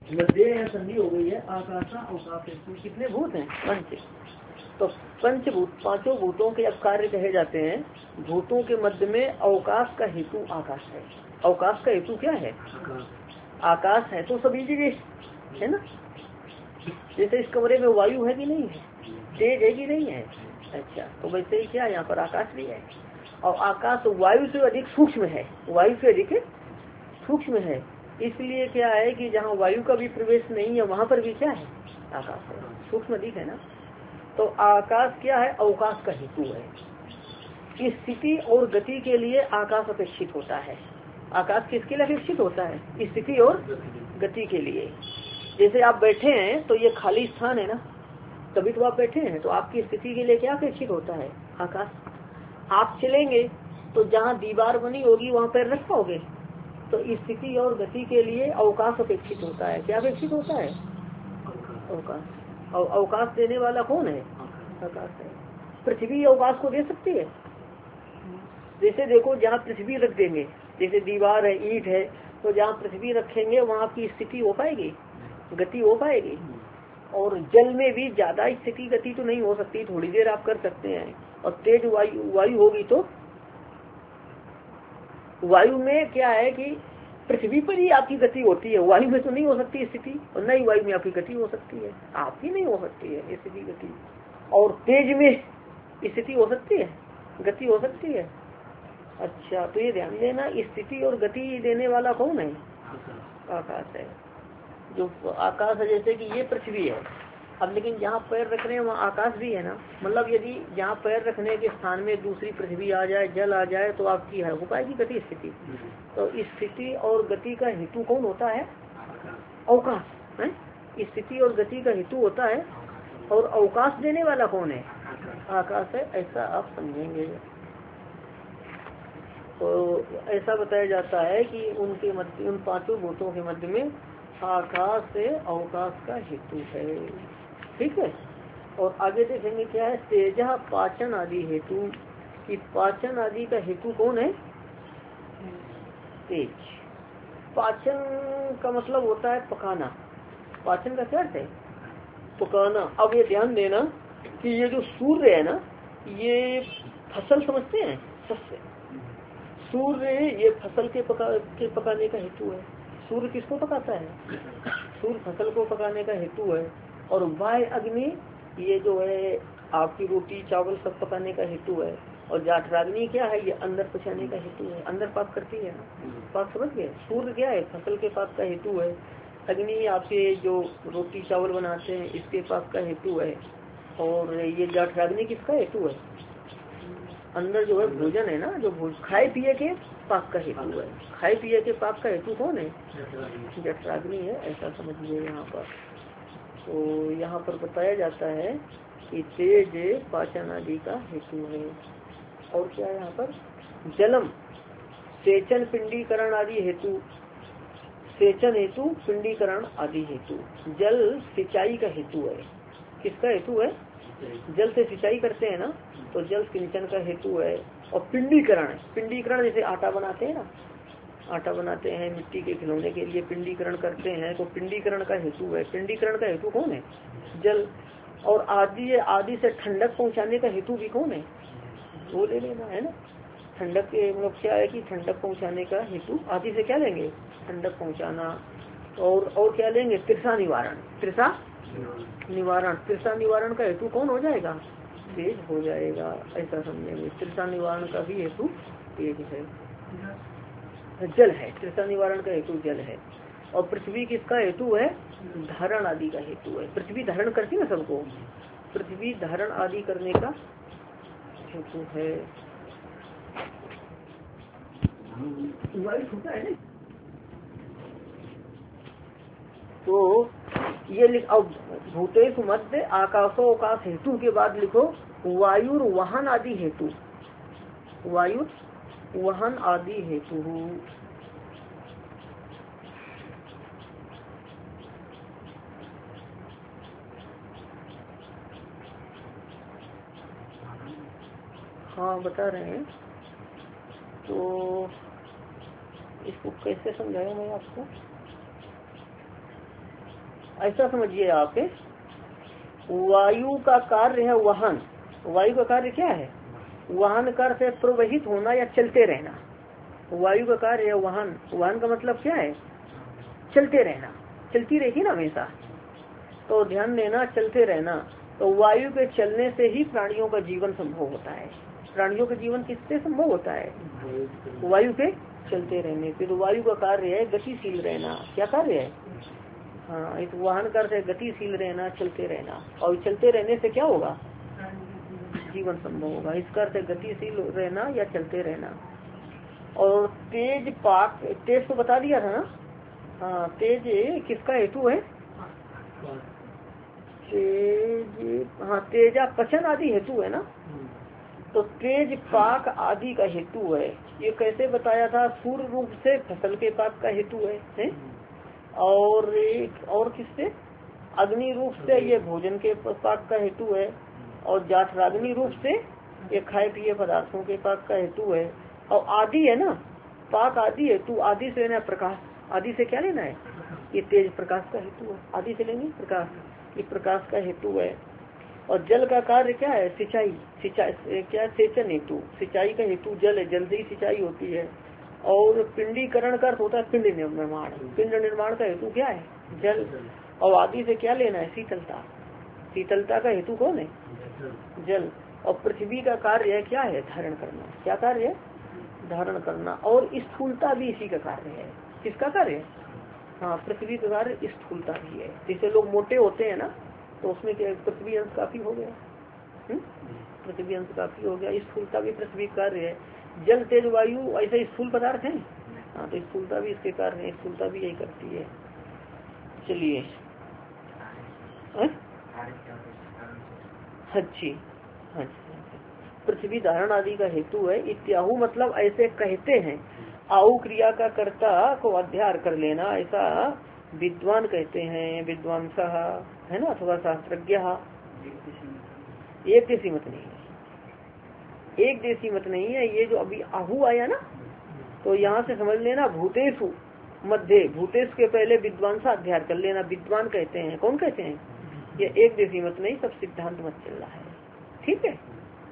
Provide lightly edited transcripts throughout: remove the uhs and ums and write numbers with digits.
मध्य या संधि हो गई है आकाश अवकाश हेतु। कितने भूत हैं? पंच। तो पंचभूत, पांचों भूतों के अब कार्य कहे जाते हैं। भूतों के मध्य में अवकाश का हेतु आकाश है। अवकाश का हेतु क्या है? आकाश है तो सभी जगह है ना। जैसे इस कमरे में वायु है कि नहीं है, तेज है कि नहीं है, अच्छा तो वैसे ही क्या यहाँ पर आकाश भी है। और आकाश वायु से अधिक सूक्ष्म है, वायु से अधिक सूक्ष्म है। इसलिए क्या है कि जहाँ वायु का भी प्रवेश नहीं है वहाँ पर भी क्या है? आकाश है, सूक्ष्म अधिक है ना। तो आकाश क्या है? अवकाश का हेतु है। इस स्थिति और गति के लिए आकाश अपेक्षित होता है। आकाश किसके लिए अपेक्षित होता है? स्थिति और गति के लिए। जैसे आप बैठे हैं तो ये खाली स्थान है ना, तभी तो आप बैठे हैं। तो आपकी स्थिति के लिए क्या अपेक्षित होता है? आकाश। आप चलेंगे तो जहाँ दीवार बनी होगी वहाँ पैर रख पाओगे। तो स्थिति और गति के लिए अवकाश अपेक्षित होता है। क्या अपेक्षित होता है? अवकाश। और अवकाश देने वाला कौन है? आकाश है। पृथ्वी अवकाश को दे सकती है। जैसे देखो जहाँ पृथ्वी रख देंगे, जैसे दीवार है, ईंट है, तो जहाँ पृथ्वी रखेंगे वहाँ की स्थिति हो पाएगी, गति हो पाएगी। और जल में भी ज्यादा स्थिति गति तो नहीं हो सकती, थोड़ी देर आप कर सकते हैं। और तेज वायु होगी तो वायु में क्या है कि पृथ्वी पर ही आपकी गति होती है, वायु में तो नहीं हो सकती स्थिति, और न ही वायु में आपकी गति हो सकती है, आपकी नहीं हो सकती है स्थिति गति। और तेज में स्थिति हो सकती है, गति हो सकती है। अच्छा तो ये ध्यान देना, स्थिति और गति देने वाला कौन है? आकाश है। जो आकाश है, जैसे कि ये पृथ्वी है, अब लेकिन जहाँ पैर रख रहे हैं वहाँ आकाश भी है ना। मतलब यदि जहाँ पैर रखने के स्थान में दूसरी पृथ्वी आ जाए, जल आ जाए, तो आपकी है हो पाएगी गति स्थिति। तो स्थिति और गति का हेतु कौन होता है? अवकाश है। स्थिति और गति का हेतु होता है, और अवकाश देने वाला कौन है? आकाश है। ऐसा आप समझेंगे। तो ऐसा बताया जाता है कि उनके मध्य, उन पांचों भूतों के मध्य में आकाश से अवकाश का हेतु है। ठीक है। और आगे देखेंगे क्या है? तेजा पाचन आदि हेतु। कि पाचन आदि का हेतु कौन है? तेज। पाचन का मतलब होता है पकाना। पाचन का क्या अर्थ है? पकाना। अब ये ध्यान देना कि ये जो सूर्य है ना, ये फसल समझते हैं, सस्य। सूर्य ये फसल के पकाने का हेतु है। सूर्य किसको पकाता है? सूर्य फसल को पकाने का हेतु है। और वायु अग्नि ये जो है आपकी रोटी चावल सब पकाने का हेतु है। और जाठराग्नि क्या है? ये अंदर पचाने का हेतु है, अंदर पाक करती है ना, पाक समझ गए। सूर्य क्या है? फसल के पाक का हेतु है। अग्नि आपके जो रोटी चावल बनाते हैं इसके पाक का हेतु है। और ये जाठराग्नि किसका हेतु है? अंदर जो है भोजन है ना, जो खाए पिए के पाक का हेतु है। खाए पिए के पाक का हेतु कौन है? जठराग्नि है। ऐसा समझिए यहाँ पर। तो यहाँ पर बताया जाता है कि तेज पाचन आदि का हेतु है। और क्या है यहाँ पर? जलम सेचन पिंडीकरण आदि हेतु। सेचन हेतु, पिंडीकरण आदि हेतु। जल सिंचाई का हेतु है। किसका हेतु है? जल से सिंचाई करते हैं ना, तो जल सिंचन का हेतु है। और पिंडीकरण, पिंडीकरण जैसे आटा बनाते हैं ना, आटा बनाते हैं मिट्टी के खिलौने के लिए पिंडीकरण करते हैं, तो पिंडीकरण का हेतु है। पिंडीकरण का हेतु कौन है? जल। और आदि से ठंडक पहुंचाने का हेतु भी कौन है? वो ले लेना है ना। ठंडक के मतलब क्या है कि ठंडक पहुंचाने का हेतु आदि से क्या लेंगे? ठंडक पहुंचाना। और क्या लेंगे? तृषा निवारण। तृषा निवारण, तृषा निवारण का हेतु कौन हो जाएगा? तेज हो जाएगा। ऐसा समझेंगे। तृषा निवारण का भी हेतु तेज है, जल है। तृषा निवारण का हेतु जल है। और पृथ्वी किसका हेतु है? धारण आदि का हेतु है। पृथ्वी धारण करती है ना सबको, पृथ्वी धारण आदि करने का हेतु है। वायु होता है ना। तो ये लिखो भूतेश मध्य आकाशोकाश हेतु के बाद लिखो वायु वाहन आदि हेतु। वायु वाहन आदि हेतु। हाँ बता रहे हैं। तो इसको कैसे समझाया मैं आपको? ऐसा समझिए आप, वायु का कार्य है वाहन। वायु का कार्य क्या है? वाहन कर से प्रवहित होना या चलते रहना। वायु का कार्य है वाहन। वाहन का मतलब क्या है? चलते रहना, चलती रहेगी ना हमेशा। तो ध्यान देना, चलते रहना। तो वायु के चलने से ही प्राणियों का जीवन संभव होता है। प्राणियों का जीवन किससे संभव होता है? वायु के चलते रहने से। तो वायु का कार्य है गतिशील रहना। क्या कार्य है? हाँ, इस वाहन कर से गतिशील रहना, चलते रहना। और चलते रहने से क्या होगा? जीवन संभव होगा। इसका अर्थ है गतिशील रहना या चलते रहना। और तेज पाक, तेज तो बता दिया था ना। हाँ, तेज किसका हेतु है? तेज, हाँ, तेजा पचन आदि हेतु है ना। तो तेज पाक आदि का हेतु है। ये कैसे बताया था? सूर्य रूप से फसल के पाक का हेतु है? और किससे? अग्नि रूप से ये भोजन के पाक का हेतु है। और जाठराग्नि रूप से ये खाए पिए पदार्थों के पाक का हेतु है। और आदि है ना, पाक आदि हेतु। आदि से लेना प्रकाश। आदि से क्या लेना है? ये तेज प्रकाश का हेतु है। आदि से लेंगे प्रकाश, ये प्रकाश का हेतु है। और जल का कार्य क्या है? सिंचाई। सिंचाई क्या? सेचन हेतु। सिंचाई का हेतु जल है, जल से ही सिंचाई होती है। और पिंडीकरण का अर्थ होता है पिंड निर्माण। पिंड निर्माण का हेतु क्या है? जल। और आदि से क्या लेना है? शीतलता। शीतलता का हेतु कौन है? जल। और पृथ्वी का कार्य है क्या है? धारण करना। क्या कार्य है? धारण करना। और स्थूलता भी इसी का कार्य है। किसका कार्य है? हाँ, पृथ्वी का कार्य स्थूलता भी है। जैसे लोग मोटे होते हैं ना, तो उसमें क्या पृथ्वी अंश काफी हो गया। पृथ्वी अंश काफी हो गया। स्थूलता भी पृथ्वी कार्य है। जल तेज वायु ऐसे स्थूल पदार्थ हैं। हाँ, तो स्थूलता भी इसके कार्य है। स्थूलता भी यही करती है। चलिए, अच्छी, पृथ्वी धारण आदि का हेतु है। इत्याहु मतलब ऐसे कहते हैं। आहु क्रिया का कर्ता को अध्यार कर लेना, ऐसा विद्वान कहते हैं। विद्वांस है ना, अथवा शास्त्रज्ञ। एक देशी मत नहीं है, एक देशी मत नहीं है। ये जो अभी आहु आया ना, तो यहाँ से समझ लेना भूतेषु मध्य, भूतेश के पहले विद्वांसा अध्यार कर लेना। विद्वान कहते हैं। कौन कहते हैं? ये एक देशी मत नहीं, सब सिद्धांत मत चल रहा है। ठीक है।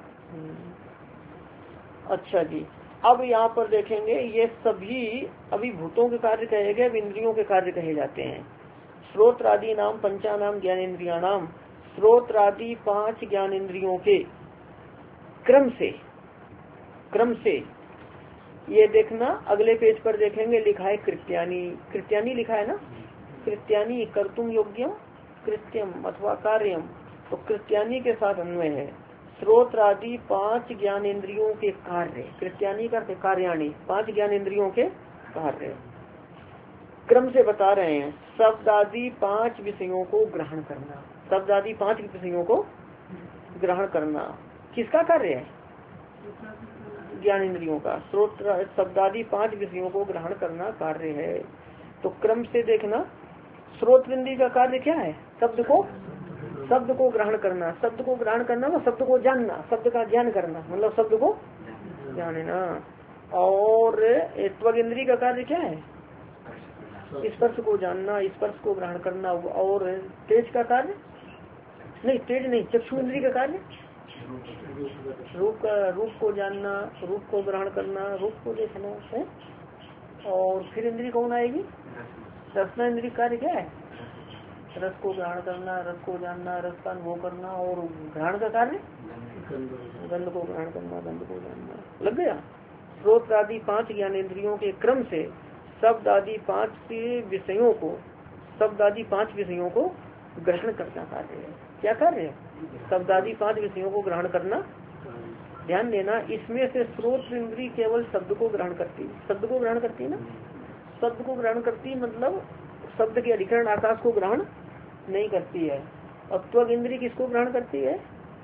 अच्छा जी, अब यहाँ पर देखेंगे ये सभी अभी भूतों के कार्य कहे गए, इंद्रियों के कार्य कहे जाते हैं। श्रोत्रादि नाम पंचानाम ज्ञानेन्द्रिया नाम। श्रोत्रादि 5 ज्ञानेन्द्रियों के क्रम से ये देखना, अगले पेज पर देखेंगे लिखा है कृत्यानी। कृत्यानी लिखा है ना। कृत्यानी कर्तुम योग्यम कृत्यम अथवा कार्यम। तो कृत्यानी के साथ अन्वय है। श्रोत्रादि 5 ज्ञानेन्द्रियों के कार्य। कृत्यानी का कार्याणी, 5 ज्ञानेन्द्रियों के कार्य क्रम से बता रहे हैं। शब्द आदि 5 विषयों को ग्रहण करना। शब्द आदि 5 विषयों को ग्रहण करना किसका कार्य है? ज्ञानेन्द्रियों का। श्रोत्र शब्द आदि 5 विषयों को ग्रहण करना कार्य है। तो क्रम से देखना, श्रोत्र का कार्य क्या है? शब्द को ग्रहण करना। शब्द को ग्रहण करना मतलब शब्द को जानना, शब्द का ज्ञान करना, मतलब शब्द को जानना। और त्वगिंद्री का कार्य क्या है? स्पर्श को जानना, स्पर्श को ग्रहण करना। और तेज का कार्य नहीं, तेज नहीं, चक्षु इंद्री का कार्य रूप को जानना, रूप को ग्रहण करना, रूप को देखना है। और फिर इंद्री कौन आएगी? रसना इंद्री कार्य क्या है? रस को ग्रहण करना, रस को जानना, रस का अनुभव करना। और ग्रहण का कार्य गंध को ग्रहण करना, गंध को जानना। लग गया। श्रोत आदि 5 ज्ञानेन्द्रियों के क्रम से शब्द आदि 5 विषयों को ग्रहण करना कार्य है। क्या कार्य है? शब्द आदि 5 विषयों को ग्रहण करना। ध्यान देना, इसमें से श्रोत इंद्री केवल शब्द को ग्रहण करती है। शब्द को ग्रहण करती है ना। शब्द को ग्रहण करती मतलब शब्द के अधिकरण आकाश को ग्रहण नहीं करती है। और त्वग इंद्री किसको ग्रहण करती है?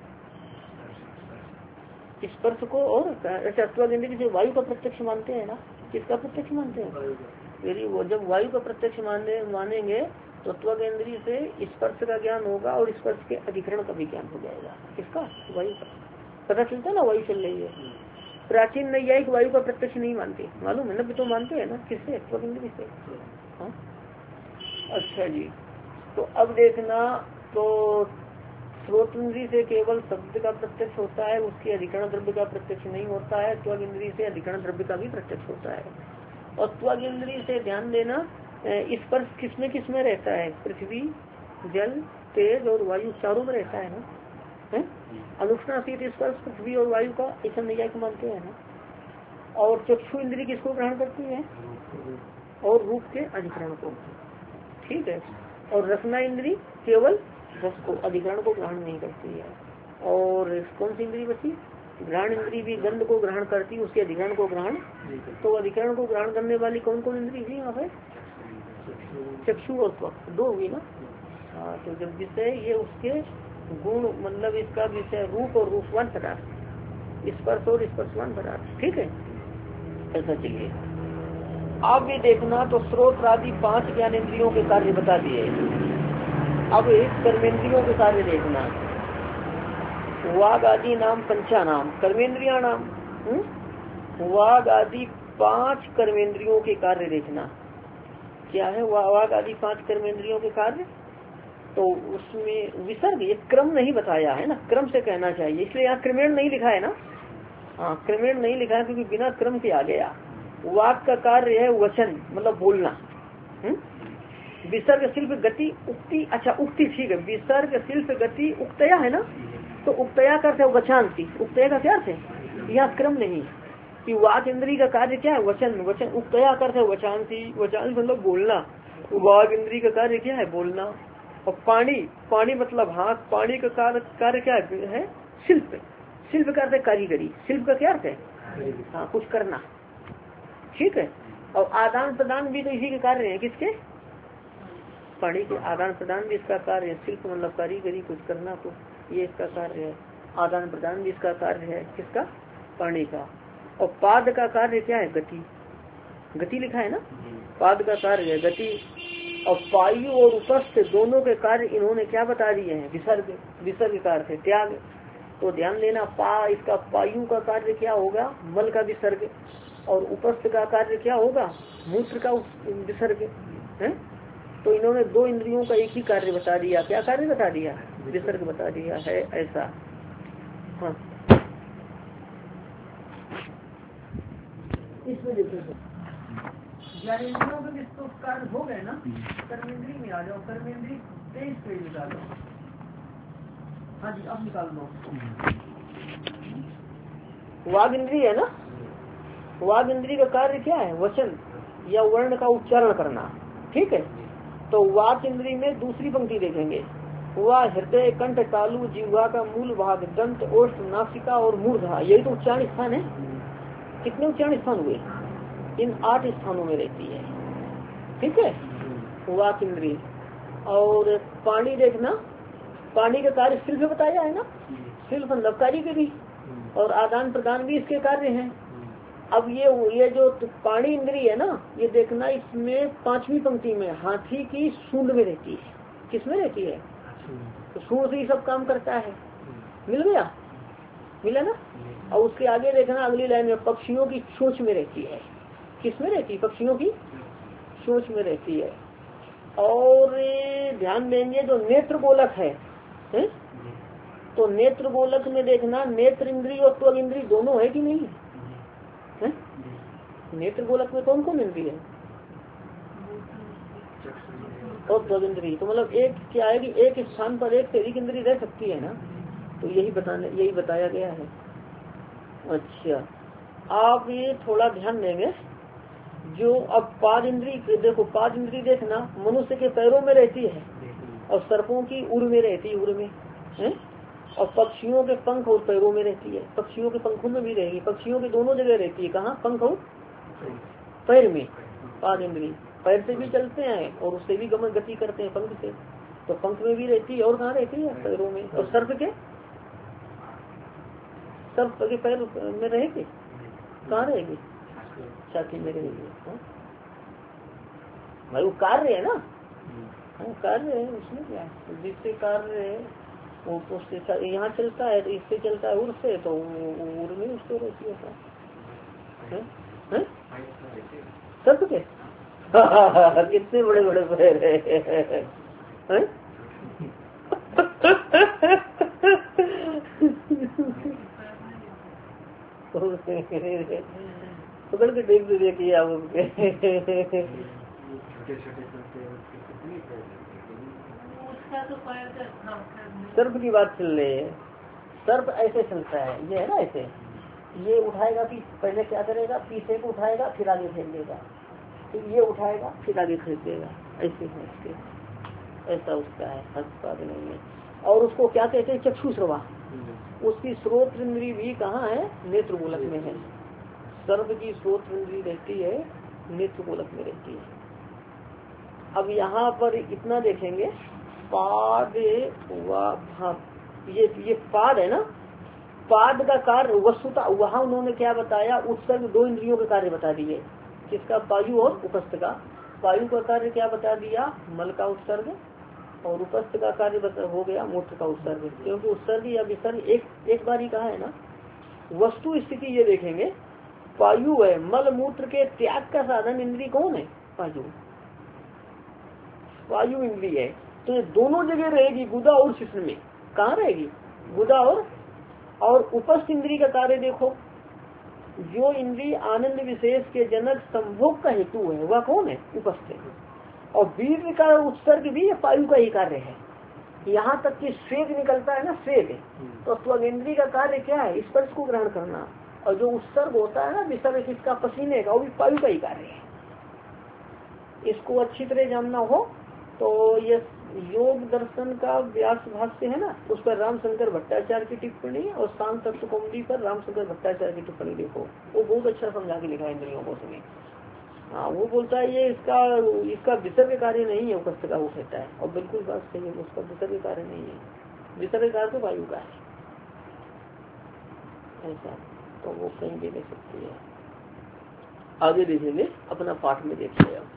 स्पर्श को। और अच्छा, त्वग इंद्री जो वायु का प्रत्यक्ष मानते हैं ना, किसका प्रत्यक्ष मानते हैं? यदि वो जब वायु का प्रत्यक्ष मानेंगे तो त्वग इंद्री से स्पर्श का ज्ञान होगा और स्पर्श के अधिकरण का भी ज्ञान हो जाएगा। किसका? वायु का। पता चलता है ना वायु चल रही है। प्राचीन नैयायिक वायु का प्रत्यक्ष नहीं मानते, मालूम है ना। तो मानते हैं ना किससे? त्वग इंद्री से। हाँ, अच्छा जी। तो अब देखना, तो स्रोत इंद्री से केवल शब्द का प्रत्यक्ष होता है, उसके अधिकरण द्रव्य का प्रत्यक्ष नहीं होता है। त्वग इंद्री से अधिकरण द्रव्य का भी प्रत्यक्ष होता है। और त्वग इंद्री से ध्यान देना, स्पर्श किसमें रहता है? पृथ्वी, जल, तेज और वायु चारों में रहता है ना। अनुष्णाशीत स्पर्श पृथ्वी और वायु का ऐसा नैयायिक मानते हैं ना। और चक्षु इंद्री किसको ग्रहण करती है? और रूप के अधिकरण को, ठीक है। और रसना इंद्री केवल रस को, अधिकरण को ग्रहण नहीं करती है। और कौन सी इंद्री बची? घ्राण इंद्री भी गंध को ग्रहण करती है, उसके अधिकरण को ग्रहण। तो अधिकरण को ग्रहण करने वाली कौन कौन इंद्री थी यहाँ पे? चक्षु और त्वक, दो हुई ना। हाँ, तो जब विषय ये उसके गुण, मतलब इसका विषय रूप और रूपवान पदार्थ, स्पर्श और स्पर्शवान पदार्थ, ठीक है। ऐसा चलिए आप भी देखना, तो स्रोत आदि 5 ज्ञानेंद्रियों के कार्य बता दिए। अब कर्मेंद्रियों के कार्य देखना। वाग आदि नाम पंचा नाम कर्मेंद्रिया नाम, वाग आदि 5 कर्मेंद्रियों के कार्य देखना। क्या है वाग आदि 5 कर्मेंद्रियों के कार्य? तो उसमें विसर्ग, ये क्रम नहीं बताया है ना, क्रम से कहना चाहिए, इसलिए यहाँ क्रमेण नहीं लिखा है ना। हाँ, क्रमेण नहीं लिखा है क्योंकि बिना क्रम के आ गया। वाक का कार्य है वचन, मतलब बोलना। विसर्ग शिल्प गति उक्ति, अच्छा उक्ति ठीक है। विसर्ग शिल्प गति उक्तया है ना, तो उक्तया का अर्थ है वचांति। उक्तया का क्या अर्थ है? यहाँ क्रम नहीं कि वाक इंद्री का कार्य क्या है? वचन। वचन उक्तया का अर्थ है वचांति। वचांति मतलब बोलना। वाक इंद्री का कार्य क्या है? बोलना। और पानी, पानी मतलब हाथ, पानी का कार्य क्या है? शिल्प। शिल्प का अर्थ है कारीगरी। शिल्प का क्या अर्थ है? हाँ, कुछ करना, ठीक है। और आदान प्रदान भी तो इसी के कार्य है। किसके? पानी के आदान प्रदान भी इसका कार्य है। शिल्प मतलब कारीगरी, कुछ करना, कुछ, ये इसका कार्य है। आदान प्रदान भी इसका कार्य है। किसका? पानी का। और पाद का कार्य क्या है? गति। गति लिखा है ना, पाद का कार्य है गति। और पायु और उपस्थ दोनों के कार्य इन्होंने क्या बता दिए हैं? विसर्ग। विसर्ग का अर्थ है त्याग। तो ध्यान देना, इसका पायु का कार्य क्या होगा? मल का विसर्ग। और उपस्थ का कार्य क्या होगा? मूत्र का विसर्ग है। तो इन्होंने 2 इंद्रियों का एक ही कार्य बता दिया। क्या कार्य बता दिया? विसर्ग बता दिया है, ऐसा। हाँ, इसमें देखो ज्ञानेंद्रियों के जिसको कार्य हो गए ना, कर्मेंद्री में आ जाओ। कर्मेंद्री 23 पेज निकालो। हाँ जी, अब निकाल दो। वाग इंद्री है ना, वाग इंद्री का कार्य क्या है? वचन या वर्ण का उच्चारण करना, ठीक है। तो वाक इंद्री में दूसरी पंक्ति देखेंगे। वह हृदय, कंठ, तालु, जिह्वा का मूल भाग, दंत, ओष्ठ, नासिका और मूर्धा, यही तो उच्चारण स्थान है। कितने उच्चारण स्थान हुए? इन 8 स्थानों में रहती है, ठीक है, वाक इंद्री। और पानी देखना, पानी का कार्य शिल्प बताया है ना, शिल्प मतलब कारीगरी। और आदान प्रदान भी इसके कार्य हैं। अब ये जो पानी इंद्री है ना, ये देखना, इसमें 5वीं पंक्ति में हाथी की सूंड में रहती है। किसमें रहती है? तो सूंड से ही सब काम करता है। मिल गया? मिला ना। और उसके आगे देखना, अगली लाइन में पक्षियों की चोंच में रहती है। किसमें रहती है? पक्षियों की चोंच में रहती है। और ध्यान देंगे, जो नेत्र गोलक है? तो नेत्र गोलक में देखना, नेत्र इंद्री और त्वग इंद्री दोनों है कि नहीं है? नेत्र गोलक में कौन कौन इंद्री है? और त्वग इंद्री। तो मतलब एक क्या है कि एक स्थान पर एक से अधिक इंद्री रह सकती है ना, तो यही बताया गया है। अच्छा, आप ये थोड़ा ध्यान देंगे, जो अब पाद इंद्री देखो, पाद इंद्री देखना, मनुष्य के पैरों में रहती है और सर्पों की उड़ में रहती है, उड़ में है। और पक्षियों के पंख और पैरों में रहती है। पक्षियों के पंखों में भी रहेगी। पक्षियों की दोनों जगह रहती है। कहाँ? पंख और पैर में। पाद इंद्री पैर से भी चलते हैं और उससे भी गति करते हैं, पंख से। तो पंख में भी रहती है। और कहाँ रहती है? पैरों में। और सर्प के पैर में रहेगी। कहाँ रहेगी? छाती में रहेगी। भाई वो कार्य है ना, कार्य है, उसमें क्या है? जिससे कार्य है वो उससे यहाँ चलता है, तो इससे चलता है उड़ से, तो उड़ में उसको रहती है। सर्प के कितने बड़े बड़े पैर है। है? पकड़ के देख दे देखिए आप उसके। सर्प की बात चल रही है। सर्प ऐसे चलता है, ये है ना ऐसे, ये उठाएगा पहले क्या करेगा, पीछे को उठाएगा फिर आगे फेंक देगा, फिर ये उठाएगा फिर आगे फेंक देगा, ऐसे है इसके, ऐसा उसका है, हस्तपाद नहीं है। और उसको क्या कहते हैं, चक्षुश्रवा। उसकी स्रोत इंद्री भी कहाँ है, नेत्र मूलक में है। सर्प की स्रोत इंद्री रहती है नेत्र मूलक में रहती है। अब यहाँ पर इतना देखेंगे, पाद ये पाद है ना, पाद का कार्य वस्तुता वहाँ उन्होंने क्या बताया, उत्सर्ग 2 इंद्रियों के कार्य बता दिए। किसका, वायु और उपस्थ का। वायु का कार्य क्या बता दिया, मल का उत्सर्ग, और उपस्थ का कार्य हो गया मूत्र का उत्सर्ग। क्योंकि उत्सर्ग या विसर्ग एक बार ही कहा है ना। वस्तु स्थिति ये देखेंगे, वायु है, मल मूत्र के त्याग का साधन इंद्री कौन है, वायु। वायु इंद्री है, तो ये दोनों जगह रहेगी, गुदा और शिश्न में। कहाँ रहेगी, गुदा और उपस्थ इंद्री का कार्य देखो, जो इंद्री आनंद विशेष के जनक संभोग का हेतु है वह कौन है, उपस्थ है। और वीर्य का उत्सर्ग भी वायु का ही कार्य है। यहाँ तक कि स्वेग निकलता है ना, स्वेग, तो त्वगिंद्री का कार्य क्या है, स्पर्श को ग्रहण करना। और जो उत्सर्ग होता है ना विसर्ग किसका, पसीने का, वो भी वायु का ही कार्य है। इसको अच्छी तरह जानना हो तो ये योग दर्शन का व्यास भाष्य है ना, उस पर रामशंकर भट्टाचार्य की टिप्पणी और शांत तत्व कौमुदी पर रामशंकर भट्टाचार्य की टिप्पणी देखो, वो बहुत अच्छा समझा के लिखा है इंद्रियों को उसमें। हाँ, वो बोलता है ये इसका विसर्ग कार्य नहीं है, उपस्थ का, वो कहता है। और बिल्कुल बात सही है, उसका विसर्ग कार्य नहीं है, विसर्ग कार्य तो वायु का है, ऐसा। तो वो कहीं भी ले सकती है। आगे देखेंगे, अपना पाठ में देखिए। अब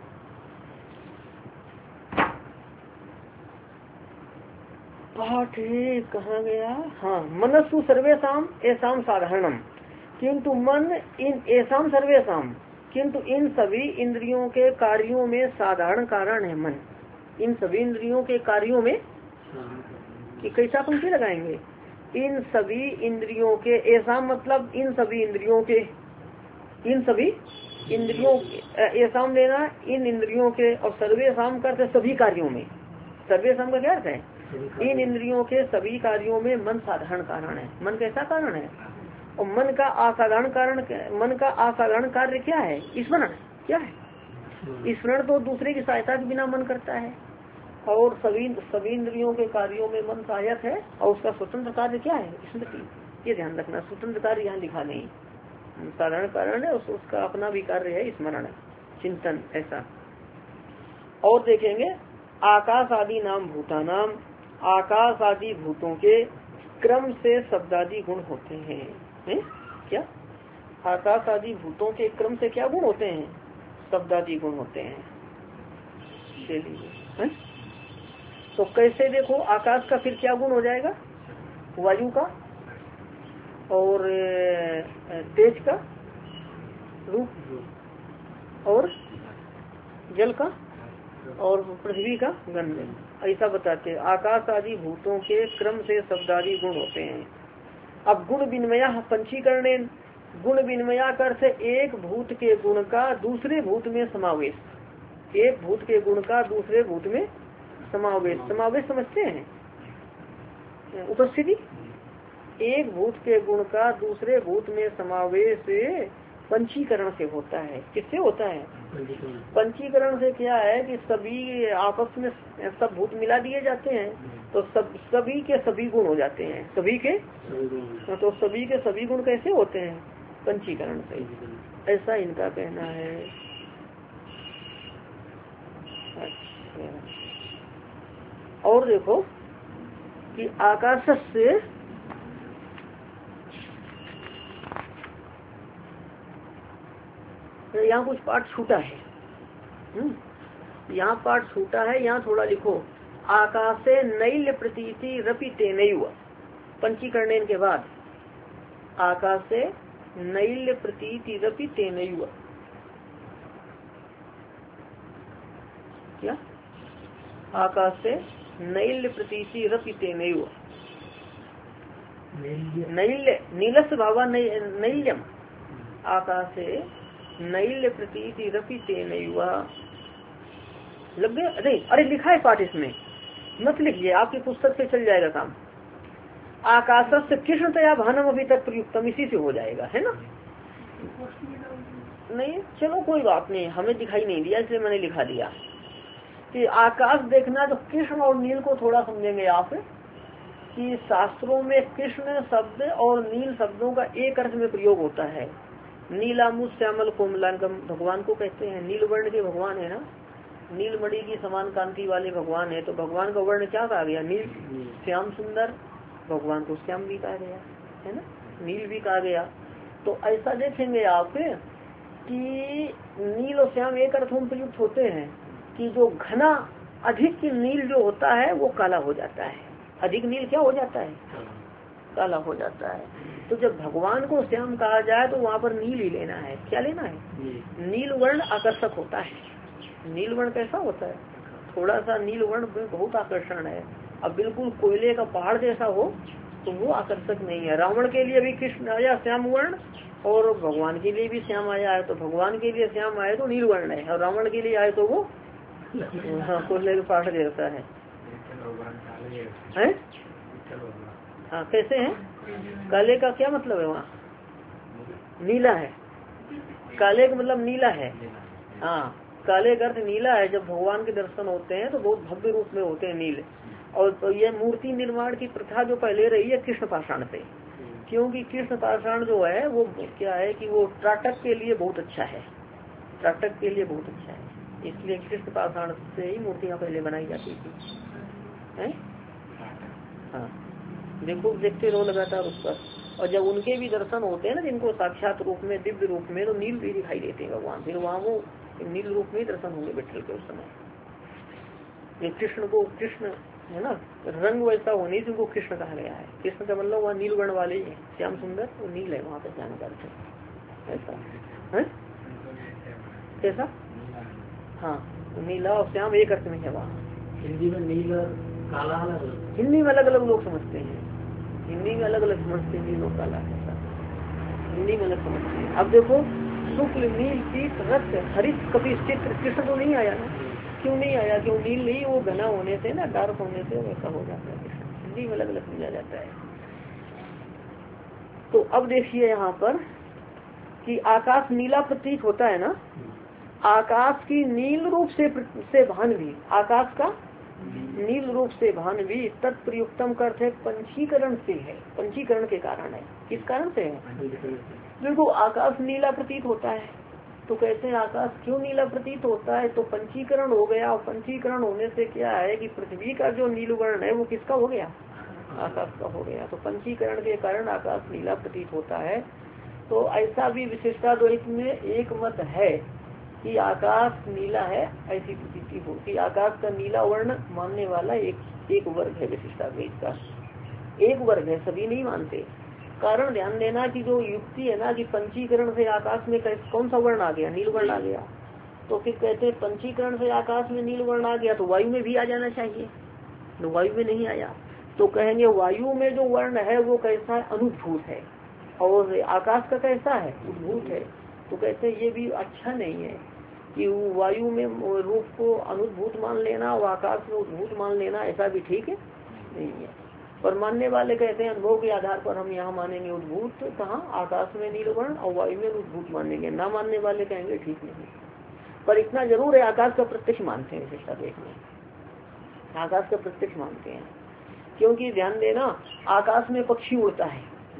पाठ कहाँ गया, हाँ, मनस्सु सर्वेशाम एसाम साधारणम, किंतु मन इन एसाम सर्वेशाम, किंतु इन सभी इंद्रियों के कार्यों में साधारण कारण है मन। इन सभी इंद्रियों के कार्यों में, कि कैसा पंक्ति लगाएंगे, इन सभी इंद्रियों के, ऐसा मतलब इन सभी इंद्रियों के, इन सभी इंद्रियों, ऐसा लेना इन इंद्रियों के, और सर्वेशाम करते सभी कार्यों में। सर्वेशाम का क्या अर्थ है, इन इंद्रियों के सभी कार्यों में मन साधारण कारण है। मन कैसा कारण है, और मन का असाधारण कारण, मन का असाधारण कार्य क्या है, स्मरण। क्या है स्मरण, तो दूसरे की सहायता के बिना मन करता है। और सभी इंद्रियों के कार्यों में मन सहायक है, और उसका स्वतंत्र कार्य क्या है, स्मृति। ये ध्यान रखना, स्वतंत्र कार्य यहाँ लिखा नहीं, साधारण कारण है, उसका अपना भी कार्य है, स्मरण, चिंतन, ऐसा। और देखेंगे, आकाश आदि नाम भूतानाम, आकाश आदि भूतों के क्रम से शब्दादि गुण होते हैं। क्या, आकाश आदि भूतों के क्रम से क्या गुण होते हैं, शब्दादि गुण होते हैं। चलिए, तो कैसे देखो, आकाश का फिर क्या गुण हो जाएगा, वायु का, और तेज का, रूप, और जल का, और पृथ्वी का गंध। ऐसा बताते हैं, आकाश आदि भूतों के क्रम से शब्दादि गुण होते हैं। अब गुण विनिमया पंचीकरण, गुण विनिमया कर से एक भूत के गुण का दूसरे भूत में समावेश, एक भूत के गुण का दूसरे भूत में समावेश। समावेश समझते हैं, उपस्थिति। एक भूत के गुण का दूसरे भूत में समावेश पंचीकरण से होता है। किससे होता है, पंचीकरण से क्या है कि सभी आपस में सब भूत मिला दिए जाते हैं, तो सभी के सभी गुण हो जाते हैं, सभी के, तो सभी के सभी गुण कैसे होते हैं, पंचीकरण से, ऐसा इनका कहना है। अच्छा, और देखो कि आकाश से यहाँ कुछ पाठ छूटा है, यहाँ पाठ छूटा है, यहाँ थोड़ा लिखो, आकाशे नैल्य प्रतीति रपि तेनैव, पंचीकरण के बाद आकाशे नैल्य प्रतीति रपि तेनैव। क्या आकाश से नैल्य प्रतीति रपिते नैव नैल्य नीलस भावा नैल्यम आकाशे नैल्य प्रतीति रपिते नैव लग गया। अरे लिखा है पाठ इसमें, मत लिखिए, आपकी पुस्तक से चल जाएगा काम। आकाश से कृष्णतया भानम अभी तक प्रयुक्तम, इसी से हो जाएगा, है ना। नहीं चलो कोई बात नहीं, हमें दिखाई नहीं दिया इसलिए मैंने लिखा दिया कि आकाश देखना। तो कृष्ण और नील को थोड़ा समझेंगे आप कि शास्त्रों में कृष्ण शब्द और नील शब्दों का एक अर्थ में प्रयोग होता है। नीलामुष श्यामल कोमलांगम भगवान को कहते हैं। नील वर्ण के भगवान है ना, नीलमणि की समान कांति वाले भगवान है। तो भगवान का वर्ण क्या कहा गया? नील। श्याम सुंदर, भगवान को श्याम भी कहा गया है ना, नील भी कहा गया। तो ऐसा देखेंगे आप कि नील और श्याम एक अर्थों में प्रयुक्त होते हैं कि जो घना अधिक नील जो होता है वो काला हो जाता है। अधिक नील क्या हो जाता है? काला हो जाता है। तो जब भगवान को श्याम कहा जाए तो वहाँ पर नील ही लेना है। क्या लेना है? नील वर्ण आकर्षक होता है। नील वर्ण कैसा होता है? थोड़ा सा नील वर्ण में बहुत आकर्षण है। अब बिल्कुल कोयले का पहाड़ जैसा हो तो वो आकर्षक नहीं है। रावण के लिए भी कृष्ण आया श्याम वर्ण, और भगवान के लिए भी श्याम आया है। तो भगवान के लिए श्याम आए तो नील वर्ण है, और रावण के लिए आए तो वो कोयले के पहाड़ जैसा है। हाँ कैसे है? काले का क्या मतलब है? वहाँ नीला है। काले का मतलब नीला है। हाँ काले का अर्थ नीला है। जब भगवान के दर्शन होते हैं तो बहुत भव्य रूप में होते हैं नील। और तो ये मूर्ति निर्माण की प्रथा जो पहले रही है कृष्ण पाषाण से, क्योंकि कृष्ण पाषाण जो है वो क्या है कि वो त्राटक के लिए बहुत अच्छा है। त्राटक के लिए बहुत अच्छा है, इसलिए कृष्ण पाषाण से ही मूर्तियाँ पहले बनाई जाती थी। है? हाँ देखो देखते रहो लगातार उस पर। और जब उनके भी दर्शन होते हैं ना जिनको साक्षात रूप में दिव्य रूप में, तो नील भी दिखाई देते हैं भगवान। फिर वहाँ वो नील रूप में दर्शन होंगे बैठल के उस समय। ये कृष्ण को कृष्ण है ना, रंग वैसा होने से उनको कृष्ण कहा गया है। कृष्ण का मतलब वहाँ नील वर्ण वाले ही है। श्याम सुंदर वो नील है वहाँ पे श्याम का अर्थ ऐसा है। कैसा? हाँ नीला और श्याम एक अर्थ में है वहाँ। हिंदी में नील काला अलग, हिंदी में अलग अलग लोग समझते हैं। हिंदी में अलग अलग समझते हैं नील और काला ऐसा, हिंदी में अलग समझते हैं। अब देखो शुक्ल नील पीत रक्त हरित कपिश चित्र, कृष्ण तो नहीं आया ना। क्यों नहीं आया? क्यों? नील नहीं, वो घना होने से ना, डार्क होने से वैसा हो जाता है। हिंदी में अलग अलग समझा जाता है। तो अब देखिए यहाँ पर कि आकाश नीला प्रतीत होता है ना। आकाश की नील रूप से भान भी, आकाश का नील रूप से भान भी तत्प्रयुक्तम करते है पंचीकरण से है। पंचीकरण के कारण है। किस कारण से है? देखो आकाश नीला प्रतीत होता है तो कैसे आकाश क्यों नीला प्रतीत होता है? तो पंचीकरण हो गया। और पंचीकरण होने से क्या है कि पृथ्वी का जो नील वर्ण है वो किसका हो गया? आकाश का हो गया। तो पंचीकरण के कारण आकाश नीला प्रतीत होता है। तो ऐसा भी विशिष्टाद्वैत में एक मत है कि आकाश नीला है, ऐसी प्रतीति हो कि आकाश का नीला वर्ण मानने वाला एक वर्ग है विशिष्टाद्वैत का। एक वर्ग है, सभी नहीं मानते। कारण ध्यान देना कि जो युक्ति है ना कि पंचीकरण से आकाश में कौन सा वर्ण आ गया? नील वर्ण आ गया। तो फिर कहते हैं पंचीकरण से आकाश में नील वर्ण आ गया तो वायु में भी आ जाना चाहिए, तो वायु में नहीं आया। तो कहेंगे वायु में जो वर्ण है वो कैसा है? अनुभूत है। और आकाश का कैसा है? उद्भूत है। तो कहते हैं ये भी अच्छा नहीं है कि वायु में रूप को अनुभूत मान लेना और आकाश में उद्भूत मान लेना, ऐसा भी ठीक है नहीं है। पर मानने वाले कहते हैं अनुभव के आधार पर हम यहाँ मानेंगे उद्भूत कहाँ? आकाश में नील वर्ण और वायु में उद्भूत मानेंगे। ना मानने वाले कहेंगे ठीक नहीं। पर इतना जरूर है आकाश का प्रत्यक्ष मानते हैं विशिष्टाद्वैत में, आकाश का प्रत्यक्ष मानते हैं। क्योंकि ध्यान देना आकाश में पक्षी उड़ता है।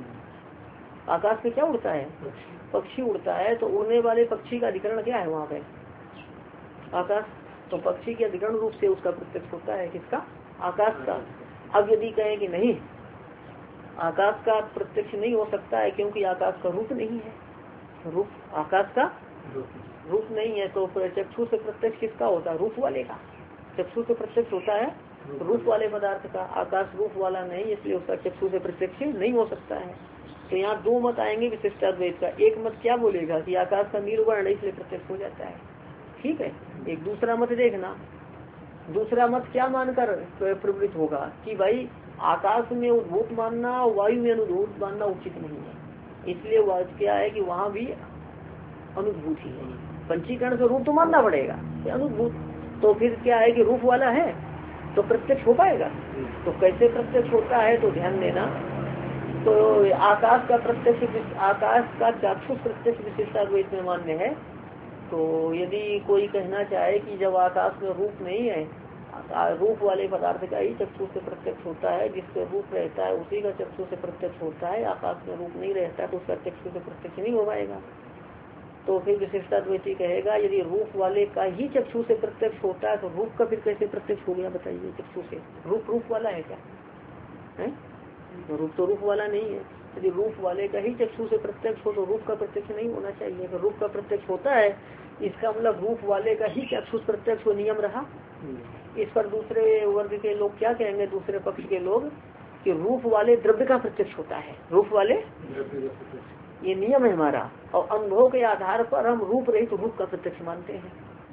आकाश में क्या उड़ता है? पक्षी उड़ता है। तो उड़ने वाले पक्षी का अधिकरण क्या है वहाँ पे? आकाश। तो पक्षी के अधिकरण रूप से उसका प्रत्यक्ष होता है। किसका? आकाश का। अब यदि कहें कि नहीं आकाश का प्रत्यक्ष नहीं हो सकता है क्योंकि आकाश का रूप नहीं है, रूप आकाश का रूप नहीं है, तो चक्षु से प्रत्यक्ष किसका होता है? रूप वाले का। चक्षु से प्रत्यक्ष होता है रूप वाले पदार्थ का। आकाश रूप वाला नहीं, इसलिए उसका चक्षु से प्रत्यक्ष नहीं हो सकता है। तो यहाँ दो मत आएंगे विशिष्टाद्वैत का। एक मत क्या बोलेगा कि आकाश का नील वर्ण इसलिए प्रत्यक्ष हो जाता है, ठीक है। एक दूसरा मत देखना दूसरा मत क्या मानकर प्रवृत्त होगा कि भाई आकाश में उद्भूत मानना वायु में अनुभूत मानना उचित नहीं है, इसलिए वह क्या है कि वहाँ भी अनुभूत ही है। पंचीकरण से रूप तो मानना पड़ेगा ये अनुभूत, तो फिर क्या है कि रूप वाला है तो प्रत्यक्ष हो पाएगा। तो कैसे प्रत्यक्ष होता है तो ध्यान देना, तो आकाश का प्रत्यक्ष, आकाश का चाक्षुष प्रत्यक्ष विशिष्टाद्वैत में मान्य है। तो यदि कोई कहना चाहे कि जब आकाश में रूप नहीं है, रूप वाले पदार्थ का ही चक्षु से प्रत्यक्ष होता है, जिससे रूप रहता है उसी का चक्षु से प्रत्यक्ष होता है, आकाश में रूप नहीं रहता है तो उसका चक्षु से प्रत्यक्ष नहीं हो पाएगा। तो फिर विशिष्टाद्वैती कहेगा यदि रूप वाले का ही चक्षु से प्रत्यक्ष होता है तो रूप का फिर कैसे प्रत्यक्ष हो गया बताइए चक्षु से? रूप वाला है क्या है? रूप तो रूप वाला नहीं है। यदि रूप वाले का ही चक्षु से प्रत्यक्ष हो तो रूप का प्रत्यक्ष नहीं होना चाहिए। तो रूप का प्रत्यक्ष होता है, इसका मतलब रूप वाले का ही चक्षु प्रत्यक्ष हो नियम रहा। इस पर दूसरे वर्ग के लोग क्या कहेंगे, दूसरे पक्ष के लोग, कि रूप वाले द्रव्य का प्रत्यक्ष होता है, रूप वाले ये नियम है हमारा, और अनुभव के आधार पर हम रूप रहित रूप का प्रत्यक्ष मानते हैं।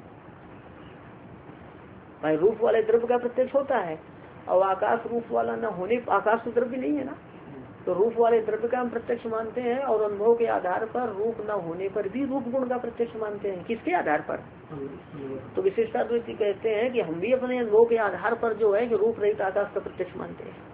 भाई रूप वाले द्रव्य का प्रत्यक्ष होता है और आकाश रूप वाला न होने, आकाश तो द्रव्य नहीं है ना, तो रूप वाले द्रव्य का हम प्रत्यक्ष मानते हैं और अनुभव के आधार पर रूप न होने पर भी रूप गुण का प्रत्यक्ष मानते हैं। किसके आधार पर? तो विशिष्टाद्वैती कहते हैं कि हम भी अपने अनुभव के आधार पर जो है कि रूप रहित आकाश का प्रत्यक्ष मानते हैं।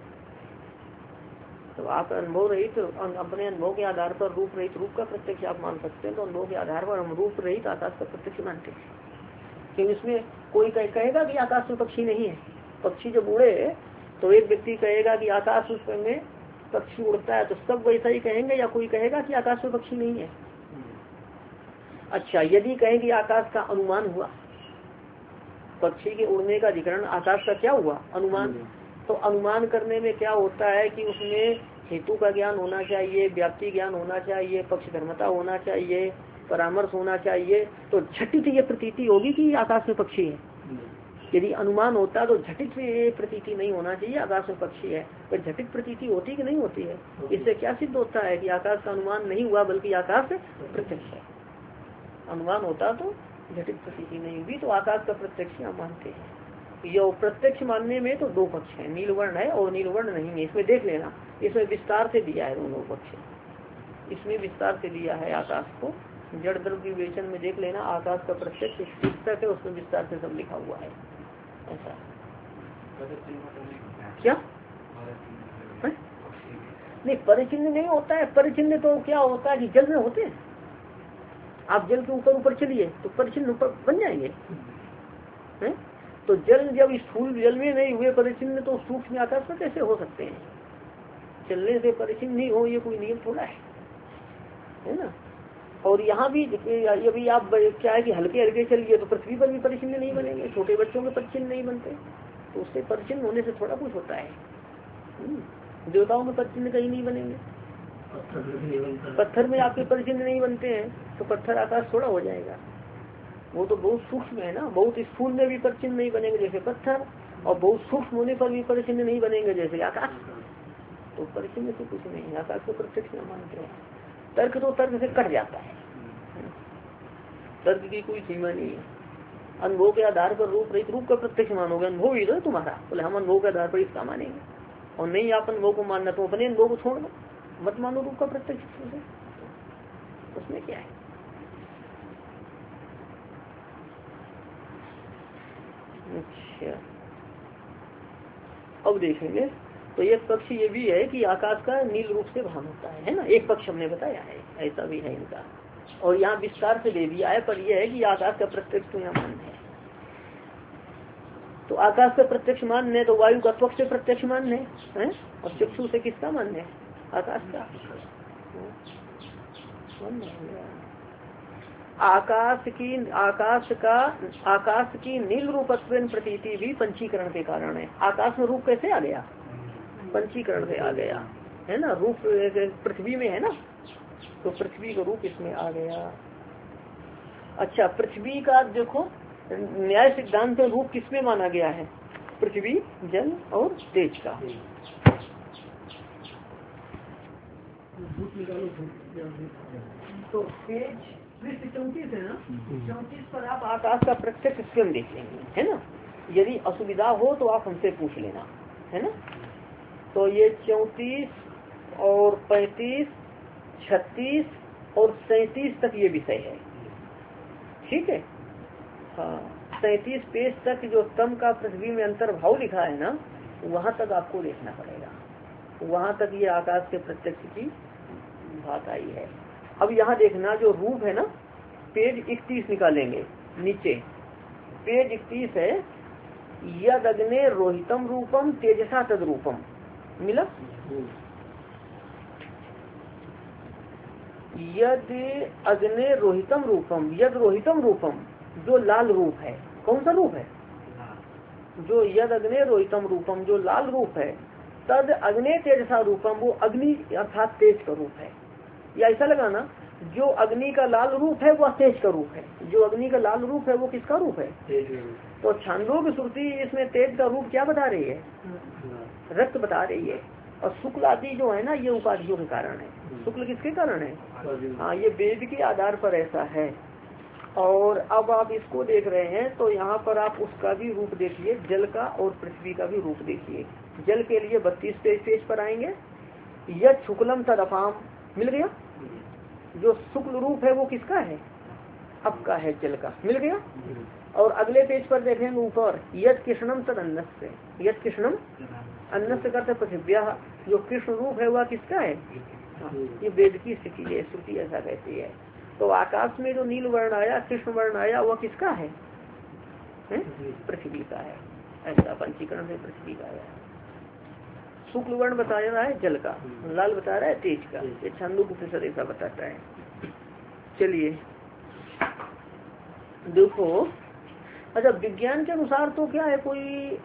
तो आप अनुभव रहित, अपने अनुभव के आधार पर रूप रहित रूप का प्रत्यक्ष आप मान सकते हैं, तो अनुभव के आधार पर हम रूप रहित आकाश का प्रत्यक्ष मानते हैं। क्योंकि इसमें कोई कहेगा कि आकाश में पक्षी नहीं है। पक्षी जब उड़े तो एक व्यक्ति कहेगा कि आकाश में पक्षी उड़ता है, तो सब वैसा ही कहेंगे, या कोई कहेगा कि आकाश में पक्षी नहीं है? अच्छा, यदि कहें कि आकाश का अनुमान हुआ, पक्षी के उड़ने का अधिकरण आकाश का क्या हुआ? अनुमान। तो अनुमान करने में क्या होता है कि उसमें हेतु का ज्ञान होना चाहिए, व्याप्ति ज्ञान होना चाहिए, पक्षधर्मता होना चाहिए, परामर्श होना चाहिए। तो झटित ये प्रतीति होगी कि आकाश में पक्षी है। यदि अनुमान होता तो झटित प्रतीति नहीं होना चाहिए आकाश में पक्षी है, पर झटित प्रतीति होती कि नहीं होती है? इससे क्या सिद्ध होता है कि आकाश का अनुमान नहीं हुआ बल्कि आकाश प्रत्यक्ष है। अनुमान होता तो झटित प्रतीति नहीं हुई, तो आकाश का प्रत्यक्ष हम मानते हैं। यो प्रत्यक्ष मानने में तो दो पक्ष है, नीलवर्ण है और नीलवर्ण नहीं है। इसमें देख लेना, इसमें विस्तार से दिया है दोनों पक्ष, इसमें विस्तार से दिया है आकाश को। जड़ द्रव्य विवेचन में देख लेना, आकाश का प्रत्यक्ष पुस्तक है, उसमें विस्तार से सब लिखा हुआ है। ऐसा क्या है? नहीं, परिचिन्न नहीं होता है। परिचिन्न तो क्या होता है कि जल में होते हैं। आप जल के ऊपर चलिए तो परिचिन्न बन जाएंगे है? तो जल जब स्थूल जल में नहीं हुए परिचिन्न, तो सूक्ष्म आकाश में कैसे हो सकते हैं? चलने से परिचिन्न नहीं हो, ये कोई नियम थोड़ा है ना। और यहाँ भी अभी आप क्या है कि हल्के हल्के चलिए तो पृथ्वी पर भी परिचिन्न नहीं बनेंगे, छोटे बच्चों के परिचिन्न नहीं बनते, तो उससे परिचिन्न होने से थोड़ा कुछ होता है। देवताओं में परिचिन्न कहीं नहीं बनेंगे, पत्थर में आपके परिचिन्न नहीं बनते हैं, तो पत्थर आकाश थोड़ा हो जाएगा। वो तो बहुत सूक्ष्म है ना, बहुत स्थूल में भी परिचिन्न नहीं बनेंगे जैसे पत्थर, और बहुत सूक्ष्म होने पर भी परिचिन्न नहीं बनेंगे जैसे आकाश। तो परिचिन्न से कुछ नहीं, आकाश को प्रत्यक्ष न मानते हैं। तर्क तो तर्क से कट जाता है, तर्क की कोई सीमा नहीं है। अनुभव के आधार पर रूप रहित रूप का प्रत्यक्ष मानोगे, अनुभव ही तो तुम्हारा, बोले हम अनुभव के आधार पर इसका मानेंगे। और नहीं आप अनुभव को मानना तो अपने अनुभव को छोड़ दो, मत मानो रूप का प्रत्यक्ष, उसमें क्या है। अच्छा, अब देखेंगे तो एक पक्ष ये भी है कि आकाश का नील रूप से भान होता है ना, एक पक्ष हमने बताया है, ऐसा भी है इनका। और यहाँ विस्तार से दे दिया है, पर यह है कि आकाश का प्रत्यक्ष तो यहाँ मान्य है। तो आकाश का प्रत्यक्ष मान्य है, तो वायु का त्वक से प्रत्यक्ष मान्य है, और चक्षु से किसका मान्य है? आकाश का। आकाश की नील रूपत्व प्रतीति भी पंचीकरण के कारण है। आकाश में रूप कैसे आ गया? पंचीकरण से आ गया है ना। रूप पृथ्वी में है ना, तो पृथ्वी का रूप इसमें आ गया। अच्छा, पृथ्वी का देखो न्याय सिद्धांत में रूप किसमें माना गया है? पृथ्वी, जल और तेज का। तो पेज 34 है ना, 34 पर आप आकाश का प्रत्यक्ष स्वयं देख लेंगे है ना। यदि असुविधा हो तो आप हमसे पूछ लेना, है ना। तो ये 34 और 35, 36 और 37 तक ये विषय है, ठीक है। हाँ, 37 पेज तक जो तम का पृथ्वी में अंतर्भाव लिखा है ना, वहाँ तक आपको देखना पड़ेगा, वहाँ तक ये आकाश के प्रत्यक्ष की बात आई है। अब यहाँ देखना जो रूप है ना, पेज 31 निकालेंगे नीचे, पेज 31 है, यद अग्ने रोहितम रूपम तेजसा तद रूपम, मिला। यद अग्ने रोहितम रूपम, यद रोहितम रूपम, जो लाल रूप है, कौन सा रूप है, जो यद अग्ने रोहितम रूपम, जो लाल रूप है, तद अग्ने तेजसा रूपम, वो अग्नि अर्थात तेज का रूप है। या ऐसा लगाना, जो अग्नि का लाल रूप है वह तेज का रूप है, जो अग्नि का लाल रूप है वो किसका रूप है, तो छांदोग्य श्रुति इसमें तेज का रूप क्या बता रही है, रक्त बता रही है। और शुक्ल आदि जो है ना, ये उपाधियों के कारण है। शुक्ल किसके कारण है, हाँ, ये वेद के आधार पर ऐसा है। और अब आप इसको देख रहे हैं तो यहाँ पर आप उसका भी रूप देखिए, जल का और पृथ्वी का भी रूप देखिए। जल के लिए 32 पेज पर आएंगे, यह शुक्लम तदफाम, मिल गया। जो शुक्ल रूप है वो किसका है, अब का है, जल का, मिल गया। और अगले पेज पर देखेंगे ऊपर, यद कृष्णम तद अन्नस्य, यद कृष्णम अन्नस्य करते पृथिव्या, जो कृष्ण रूप है वह किसका है, ये वेद की स्थिति है, श्रुति ऐसा कहती है। तो आकाश में जो नील वर्ण आया, कृष्ण वर्ण आया, वह किसका है, पृथ्वी का है। ऐसा पंचीकरण में पृथ्वी का है। शुक्ल वर्ण बताया रहा है जल का, लाल बता रहा है तेज का, ये छंदोग्य उपनिषद ऐसा बताता है। चलिए देखो, अच्छा विज्ञान के अनुसार तो क्या है, कोई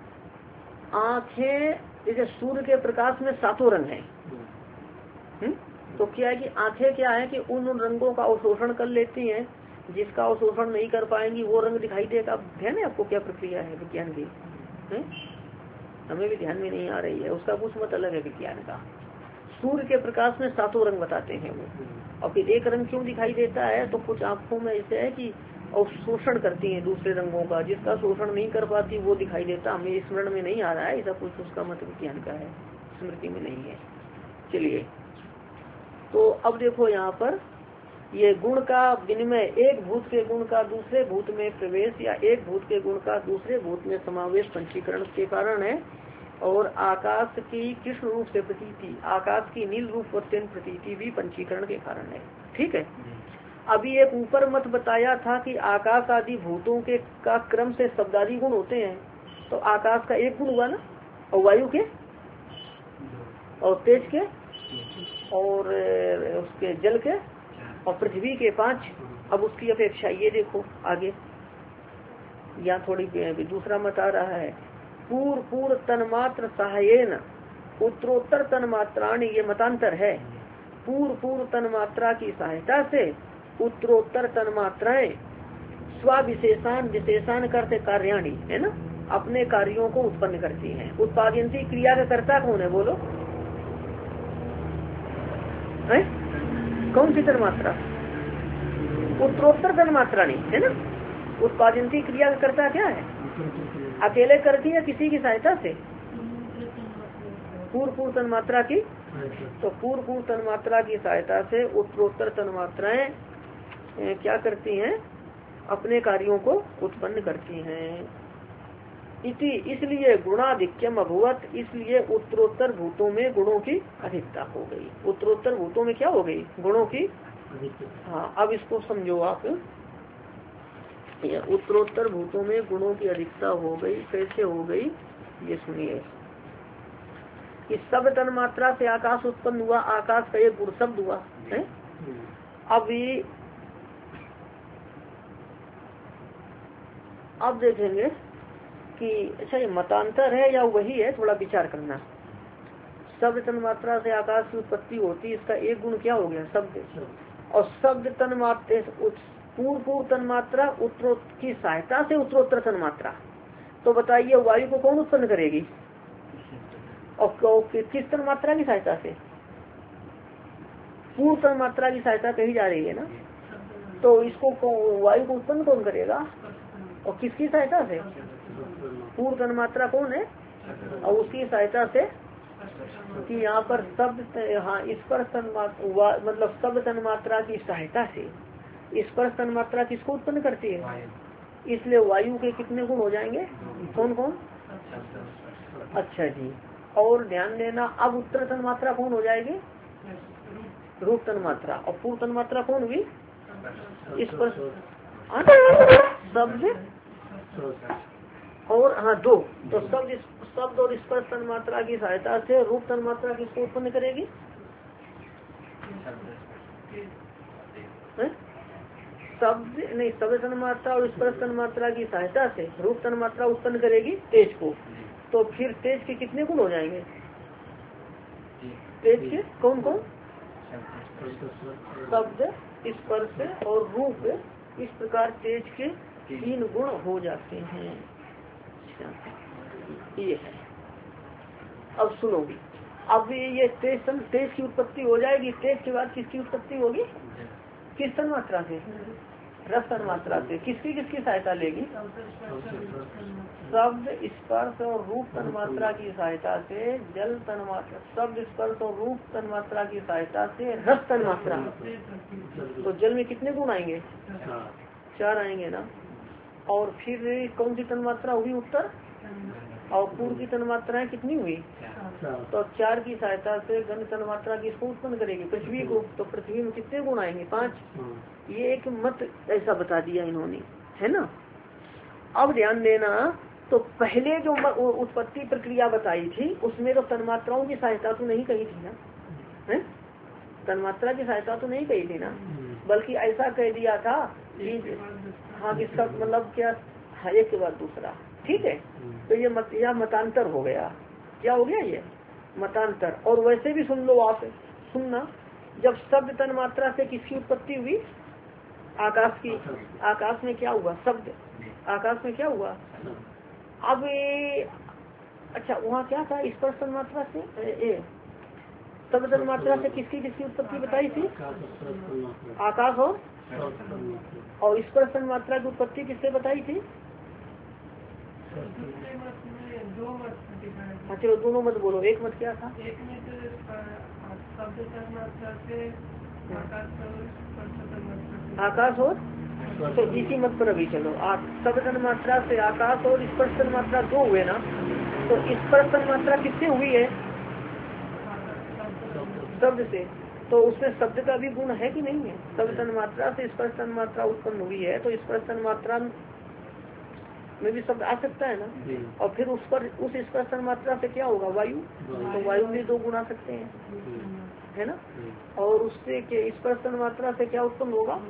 आंखें जैसे सूर्य के प्रकाश में 7 रंग है, तो क्या है कि आंखें क्या है कि उन रंगों का अवशोषण कर लेती हैं, जिसका अवशोषण नहीं कर पाएंगी वो रंग दिखाई देगा। ध्यान है आपको क्या प्रक्रिया है विज्ञान की, हमें भी ध्यान में नहीं आ रही है, उसका कुछ मत अलग है विज्ञान का। सूर्य के प्रकाश में 7 रंग बताते हैं वो, और फिर एक रंग क्यों दिखाई देता है, तो कुछ आंखों में ऐसे है कि अवशोषण करती हैं दूसरे रंगों का, जिसका शोषण नहीं कर पाती वो दिखाई देता। हमें स्मरण में नहीं आ रहा है, ऐसा कुछ उसका मत विज्ञान का है, स्मृति में नहीं है। चलिए तो अब देखो यहाँ पर ये गुण का विनिमय, एक भूत के गुण का दूसरे भूत में प्रवेश या एक भूत के गुण का दूसरे भूत में समावेश पंचीकरण के कारण है। और आकाश की कृष्ण रूप से प्रतीति, आकाश की नील रूप वर्तन प्रतीति भी पंचीकरण के कारण है, ठीक है। अभी एक ऊपर मत बताया था कि आकाश आदि भूतों के का क्रम से शब्दादि गुण होते हैं, तो आकाश का एक गुण हुआ ना, और वायु के और तेज के और उसके जल के और पृथ्वी के 5। अब उसकी अपेक्षा ये देखो आगे, यहाँ थोड़ी दूसरा मत आ रहा है, पूर्व तन्मात्र सहायेन उत्तरोत्तर तन्मात्राणी, ये मतांतर है। पूर्व तन्मात्रा की सहायता से उत्तरोत्तर तन्मात्राएं स्विशेषान विशेषान करते कार्याणी, है ना, अपने कार्यों को उत्पन्न करती हैं। उत्पादयंती क्रिया का कर्ता कौन है बोलो, है? कौन सी तन्मात्रा, उत्तरोत्तर तन्मात्रा नहीं है ना। उत्पादयंती क्रिया का कर्ता क्या है, अकेले करती है किसी की सहायता से, पूर्व तन्मात्रा की, तो पूर्व तन्मात्रा की सहायता से उत्तरोत्तर तन्मात्राएं क्या करती हैं, अपने कार्यों को उत्पन्न करती हैं। इति, इसलिए गुणाधिक्यम अभुवत, इसलिए उत्तरोत्तर भूतों में गुणों की अधिकता हो गई। उत्तरोत्तर भूतों में क्या हो गई, गुणों की। हाँ, अब इसको समझो आप, उत्तरोत्तर भूतों में गुणों की अधिकता हो गई। कैसे हो गई ये सुनिए। इस शब्द तन्मात्रा से आकाश उत्पन्न हुआ, आकाश का एक गुण शब्द हुआ है। अब देखेंगे कि अच्छा ये मतांतर है या वही है, थोड़ा विचार करना। शब्द तन्मात्रा से आकाश की उत्पत्ति होती, इसका एक गुण क्या हो गया, शब्द। और शब्द तन्मात्रा, पूर्व तन्मात्रा उत्तरोत्तर की सहायता से उत्तरोत्तर तन्मात्रा, तो बताइए वायु को कौन उत्पन्न करेगी, और किस तन्मात्रा की सहायता से, पूर्व तन्मात्रा की सहायता कही जा रही है ना। तो इसको वायु को उत्पन्न कौन करेगा, और किसकी सहायता से, पूर्व तन्मात्रा कौन है, और उसकी सहायता से कि यहाँ पर शब्द, हाँ स्पर्श तन्मात्रा मतलब शब्द तन्मात्रा की सहायता से स्पर्श तन्मात्रा किसको उत्पन्न करती है, इसलिए वायु के कितने गुण हो जाएंगे, कौन कौन। अच्छा जी, और ध्यान देना अब उत्तर तन्मात्रा कौन हो जाएगी, रूप तन्मात्रा, और पूर्व तन्मात्रा कौन हुई, स्पर्श शब्द और हाँ दो, तो शब्द और स्पर्श तन्मात्रा की सहायता से रूप तन्मात्रा किसको उत्पन्न करेगी, शब्द नहीं, शब्द तन्मात्रा और स्पर्श तन्मात्रा की सहायता से रूप तन्मात्रा उत्पन्न करेगी तेज को। तो फिर तेज के कितने गुण हो जाएंगे, तेज के कौन कौन, शब्द स्पर्श और रूप, इस प्रकार तेज के 3 गुण हो जाते हैं। ये है, अब सुनो, अब ये तेज की उत्पत्ति हो जाएगी, तेज के बाद किसकी उत्पत्ति होगी, किस तन्मात्रा से, रस तन्मात्रा से, किसकी किसकी सहायता लेगी, शब्द स्पर्श और रूप तन्मात्रा की सहायता से जल तन्मात्रा, शब्द स्पर्श और रूप तन्मात्रा की सहायता से रस तन्मात्रा। तो जल में कितने गुण आएंगे, 4 आएंगे ना। और फिर कौन सी तन्मात्रा हुई, उत्तर, और पूर्व की तन्मात्राएं कितनी हुई, तो 4 की सहायता से गंध तन्मात्रा किसको उत्पन्न करेगी, पृथ्वी को। तो पृथ्वी में कितने गुण आएंगे, 5। ये एक मत ऐसा बता दिया इन्होंने, है ना। अब ध्यान देना, तो पहले जो उत्पत्ति प्रक्रिया बताई थी उसमें तो तन्मात्राओं की सहायता तो नहीं कही थी ना, है, तन्मात्रा की सहायता तो नहीं कही थी ना, बल्कि ऐसा कह दिया था कि हाँ किसका मतलब क्या, हाँ एक के बाद दूसरा, ठीक है। तो ये मतांतर हो गया, क्या हो गया, ये मतांतर। और वैसे भी सुन लो आप, सुनना, जब शब्द तन्मात्रा से किसकी उत्पत्ति हुई, आकाश की, आकाश में क्या हुआ, शब्द, आकाश में क्या हुआ। अब अच्छा वहाँ क्या था, स्पर्श तन्मात्रा से शब्द तन्मात्रा से किसकी किसकी उत्पत्ति बताई थी, आकाश और स्पर्श तन्मात्रा की उत्पत्ति किससे बताई थी। अच्छा दोनों मत बोलो, एक मत क्या था, एक में शब्द तन्मात्रा से आकाश और, तो इसी मत पर अभी चलो, शब्द तन्मात्रा से आकाश और स्पर्श तन्मात्रा 2 हुए ना। तो स्पर्श तन्मात्रा किससे हुई है, शब्द से। तो उसमें शब्द का भी गुण है कि नहीं है, शब्द तन्मात्रा से स्पर्श तन्मात्रा उत्पन्न हुई है, तो स्पर्श तन्मात्रा में भी शब्द आ सकता है ना। और फिर उस पर उस स्पर्श तन्मात्रा से क्या होगा, वायु, तो वायु में 2 गुण आ सकते हैं, है ना। और उससे स्पर्श तन्मात्रा से क्या उत्पन्न होगा,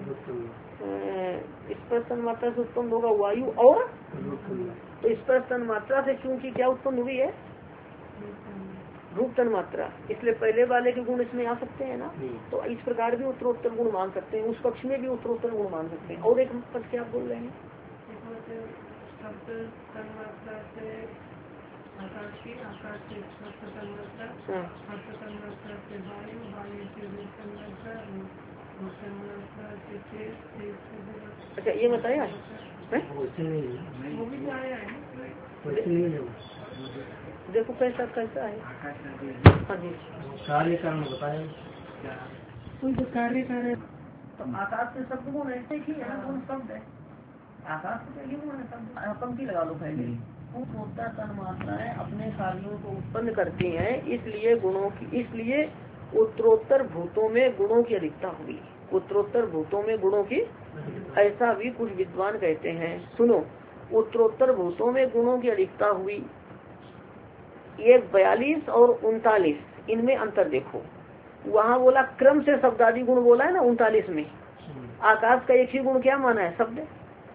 स्पर्श तन्मात्रा से उत्पन्न होगा वायु और, तो स्पर्श तन्मात्रा से क्योंकि क्या उत्पन्न हुई है, रूप तन्मात्रा, इसलिए पहले वाले के गुण इसमें आ सकते हैं ना। तो इस प्रकार भी उत्तरोत्तर गुण मान सकते हैं, उस पक्ष में भी उत्तरोत्तर गुण मान सकते हैं। और एक पक्ष क्या आप बोल रहे हैं, शब्द तन्मात्रा से आकाश की, आकाश से स्पर्श तन्मात्रा, स्पर्श तन्मात्रा से वायु, वायु से रूप तन्मात्रा, रूप तन्मात्रा से तेज। अच्छा ये बताया है, वो भी आया है, देखो कैसा कैसा है, हाँ जी कार्य कारण बताया, कोई तो कार्य करे। तो आकाश से शब्द गुण ऐसे ही है ना, कौन शब्द है, आकाश से ही गुण है शब्द। पंक्ति लगा लो पहले, उत्तर तन्मात्राएं अपने कार्यों को उत्पन्न करती हैं, इसलिए गुणों की, इसलिए उत्तरोत्तर भूतों में गुणों की अधिकता हुई, उत्तरोत्तर भूतों में गुणों की, ऐसा भी कुछ विद्वान कहते हैं। सुनो, उत्तरोत्तर भूतों में गुणों की अधिकता हुई, ये 42 और 39 इनमें अंतर देखो। वहाँ बोला क्रम से शब्दादि गुण बोला है ना 39 में, आकाश का एक ही गुण क्या माना है, शब्द,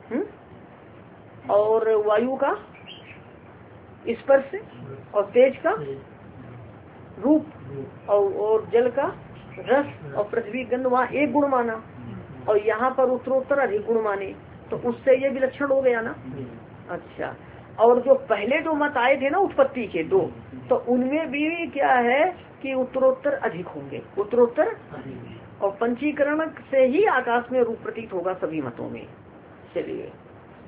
और वायु का स्पर्श, और तेज का रूप, और जल का रस, और पृथ्वी गंध, वहाँ एक गुण माना, और यहाँ पर उत्तरोत्तर अधिक गुण माने, तो उससे ये विलक्षण हो गया ना। अच्छा, और जो पहले जो मत आए थे ना उत्पत्ति के 2, तो उनमें भी क्या है कि उत्तरोत्तर अधिक होंगे, उत्तरोत्तर, और पंचीकरण से ही आकाश में रूप प्रतीत होगा सभी मतों में। चलिए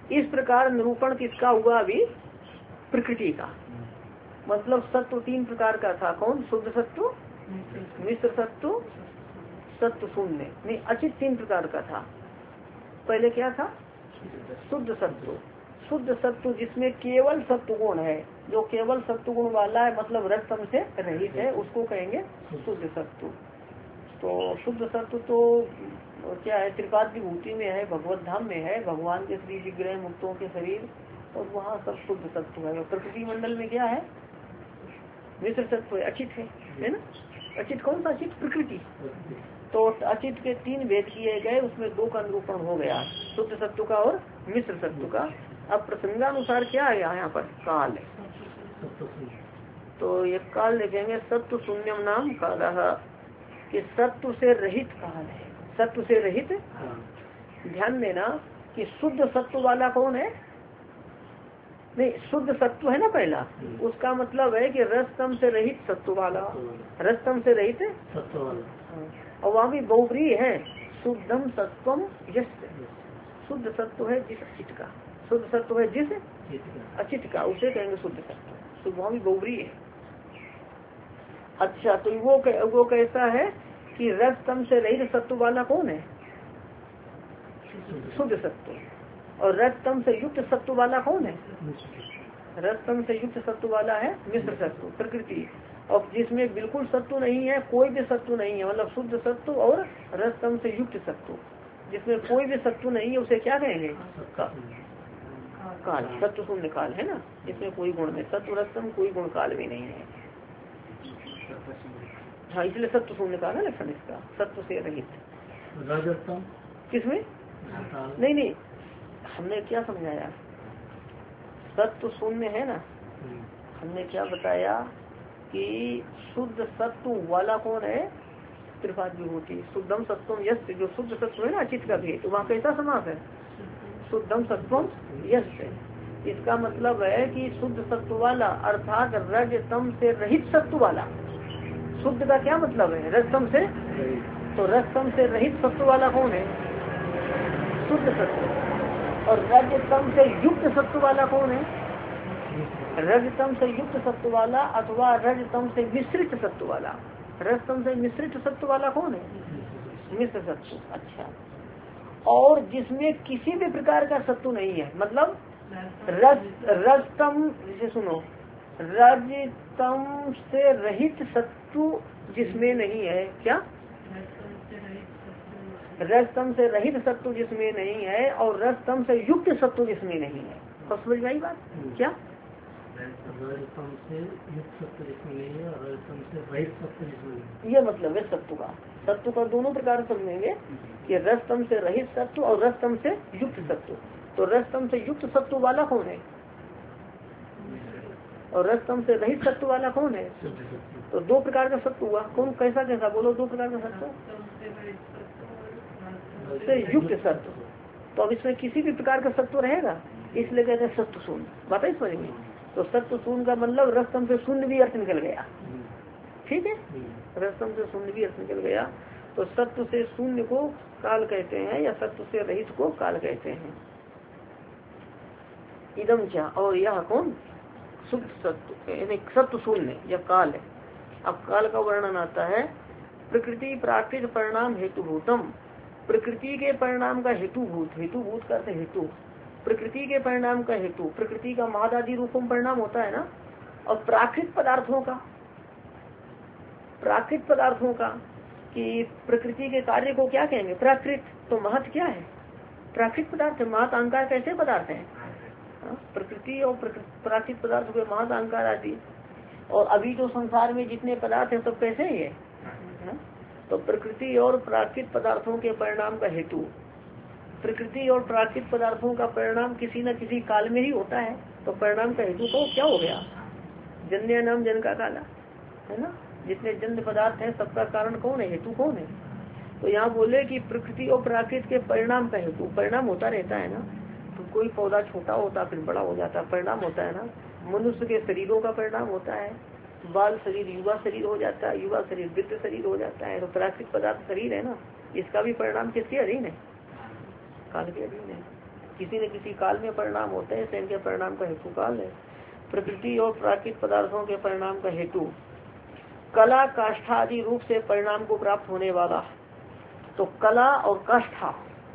इस प्रकार निरूपण किसका हुआ अभी? प्रकृति का। मतलब सत्व 3 प्रकार का था। कौन? शुद्ध सत्व, मिश्र सत्व, सत्व शून्य नहीं, अचित 3 प्रकार का था। पहले क्या था? शुद्ध सत्व। शुद्ध सत्व जिसमें केवल सत्व गुण है, जो केवल सत्व गुण वाला है, मतलब रजतम से रहित है, उसको कहेंगे शुद्ध सत्व। तो शुद्ध सत्व तो क्या है? त्रिपाद विभूति में है, भगवत धाम में है, भगवान के श्री विग्रह मुक्तों के शरीर, और वहाँ सब शुद्ध सत्व है। प्रकृति मंडल में क्या है? मिश्र सत्व है, अचित है ना? अचित कौन सा? अचित प्रकृति। तो अचित के 3 भेद किए गए, उसमें 2 का निरूपण हो गया, शुद्ध सत्व का और मिश्र सत्व का। अब प्रसंगानुसार क्या है यहाँ पर? काल है। तो ये काल देखेंगे, सत्व शून्यम नाम काल, कि सत्व से रहित काल है। सत्व से रहित। ध्यान देना कि शुद्ध सत्व वाला कौन है? नहीं, शुद्ध सत्व है ना पहला, उसका मतलब है कि रजतम से रहित सत्व वाला, रजतम से रहित सत्व वाला। और वहाँ भी बहुब्री है, शुद्धम सत्वम यश। शुद्ध सत्व है जिस अचित का, शुद्ध सत्व है जिस अचित का, उसे कहेंगे शुद्ध सत्व। तो वहाँ भी बहुब्री है। अच्छा, तो वो कैसा है कि रजतम से रहित सत्व वाला कौन है? शुद्ध सत्व। और रजतम से युक्त सत्व वाला कौन है? रजतम से युक्त सत्व वाला है मिश्र सत्व, प्रकृति। और जिसमें बिल्कुल सत्व नहीं है, कोई भी सत्व नहीं है, मतलब शुद्ध सत्व और रजतम से युक्त सत्व, जिसमें कोई भी सत्व नहीं है, उसे क्या कहेंगे? काल। सत्व शून्य काल है ना, इसमें कोई गुण नहीं, सत्व रजतम कोई गुण काल भी नहीं है। हाँ, इसलिए सत्व शून्य काल है लक्षण इसका, सत्व से रहित। रजतम किसमें? नहीं, हमने क्या समझाया? सत्व शून्य है ना, हमने क्या बताया कि शुद्ध सत्व वाला कौन है? त्रिपाद विभूति। शुद्धम सत्वम यश, जो शुद्ध सत्व है ना अचित का भेद, वहाँ कैसा समास है? शुद्धम सत्वम यश। इसका मतलब है कि शुद्ध सत्व वाला अर्थात रजतम से रहित सत्व वाला। शुद्ध का क्या मतलब है? रजतम से। तो रजतम से रहित सत्व वाला कौन है? शुद्ध सत्व। और रजतम से युक्त सत्व वाला कौन है? रजतम से युक्त सत्व वाला अथवा रजतम से मिश्रित सत्व वाला। रजतम से मिश्रित सत्व वाला कौन है? मिश्र सत्व। अच्छा, और जिसमें किसी भी प्रकार का सत्व नहीं है, मतलब रजतम, जिसे सुनो, रजतम से रहित सत्व जिसमें नहीं है, क्या? रजतम से रहित सत्व जिसमें नहीं है, और रजतम से युक्त सत्व जिसमें नहीं है। तो समझ में आई बात? क्या? रजतम से युक्त सत्व जिसमें नहीं है और रजतम से रहित सत्व जिसमें नहीं है, ये मतलब है सत्व का। सत्व का दोनों प्रकार समझेंगे कि रजतम से रहित सत्व और रजतम से युक्त सत्व। तो रजतम से युक्त सत्व वाला कौन है और रजतम से रहित सत्व वाला कौन है? तो 2 प्रकार का सत्व हुआ। कौन? कैसा कैसा बोलो? 2 प्रकार का सत्व से युक्त सत्व। तो अब इसमें किसी भी प्रकार का सत्व रहेगा, इसलिए कहते हैं सत्व शून्य। बात है समझ में? तो सत्व शून्य का मतलब रजतम से शून्य भी अर्थ निकल गया। ठीक है, रजतम से शून्य भी अर्थ निकल गया। तो सत्व से शून्य को काल कहते हैं, या सत्व से रहित को काल कहते हैं। इदम क्या? और यह कौन? शुद्ध सत्व, यानी सत्व शून्य या काल है। अब काल का वर्णन आता है, प्रकृति प्राकृत परिणाम हेतुभूतम। प्रकृति के परिणाम का हेतुभूत, हेतुभूत करते हेतु, प्रकृति के परिणाम का हेतु, प्रकृति का महादादि रूपों परिणाम होता है ना, और प्राकृत पदार्थों का, प्राकृत पदार्थों का, कि प्रकृति के कार्य को क्या कहेंगे? प्राकृत। तो महत क्या है? प्राकृत पदार्थ। महत अहंकार कैसे पदार्थ है? प्रकृति और प्राकृत पदार्थ के महत अहंकार आदि। और अभी जो संसार में जितने पदार्थ हैं सब कैसे है? तो प्रकृति और प्राकृत पदार्थों के परिणाम का हेतु, प्रकृति और प्राकृत पदार्थों का परिणाम किसी न किसी काल में ही होता है। तो परिणाम का हेतु तो क्या हो गया? जन्य नाम जन का काला, है ना? जितने जन्य पदार्थ हैं सबका कारण कौन है? हेतु कौन है? तो यहाँ बोले कि प्रकृति और प्राकृत के परिणाम का हेतु, परिणाम होता रहता है ना। तो कोई पौधा छोटा होता फिर बड़ा हो जाता, परिणाम होता है ना। मनुष्य के शरीरों का परिणाम होता है, बाल शरीर युवा शरीर हो जाता है, युवा शरीर वृद्ध शरीर हो जाता है। तो प्राकृतिक पदार्थ शरीर है ना, इसका भी परिणाम किसके अधीन है? काल के अधीन है। किसी न किसी काल में परिणाम होते हैं, इनके परिणाम का हेतु काल है। प्रकृति और प्राकृतिक पदार्थों के परिणाम का हेतु कला काष्ठा आदि रूप से परिणाम को प्राप्त होने वाला। तो कला और काष्ठा,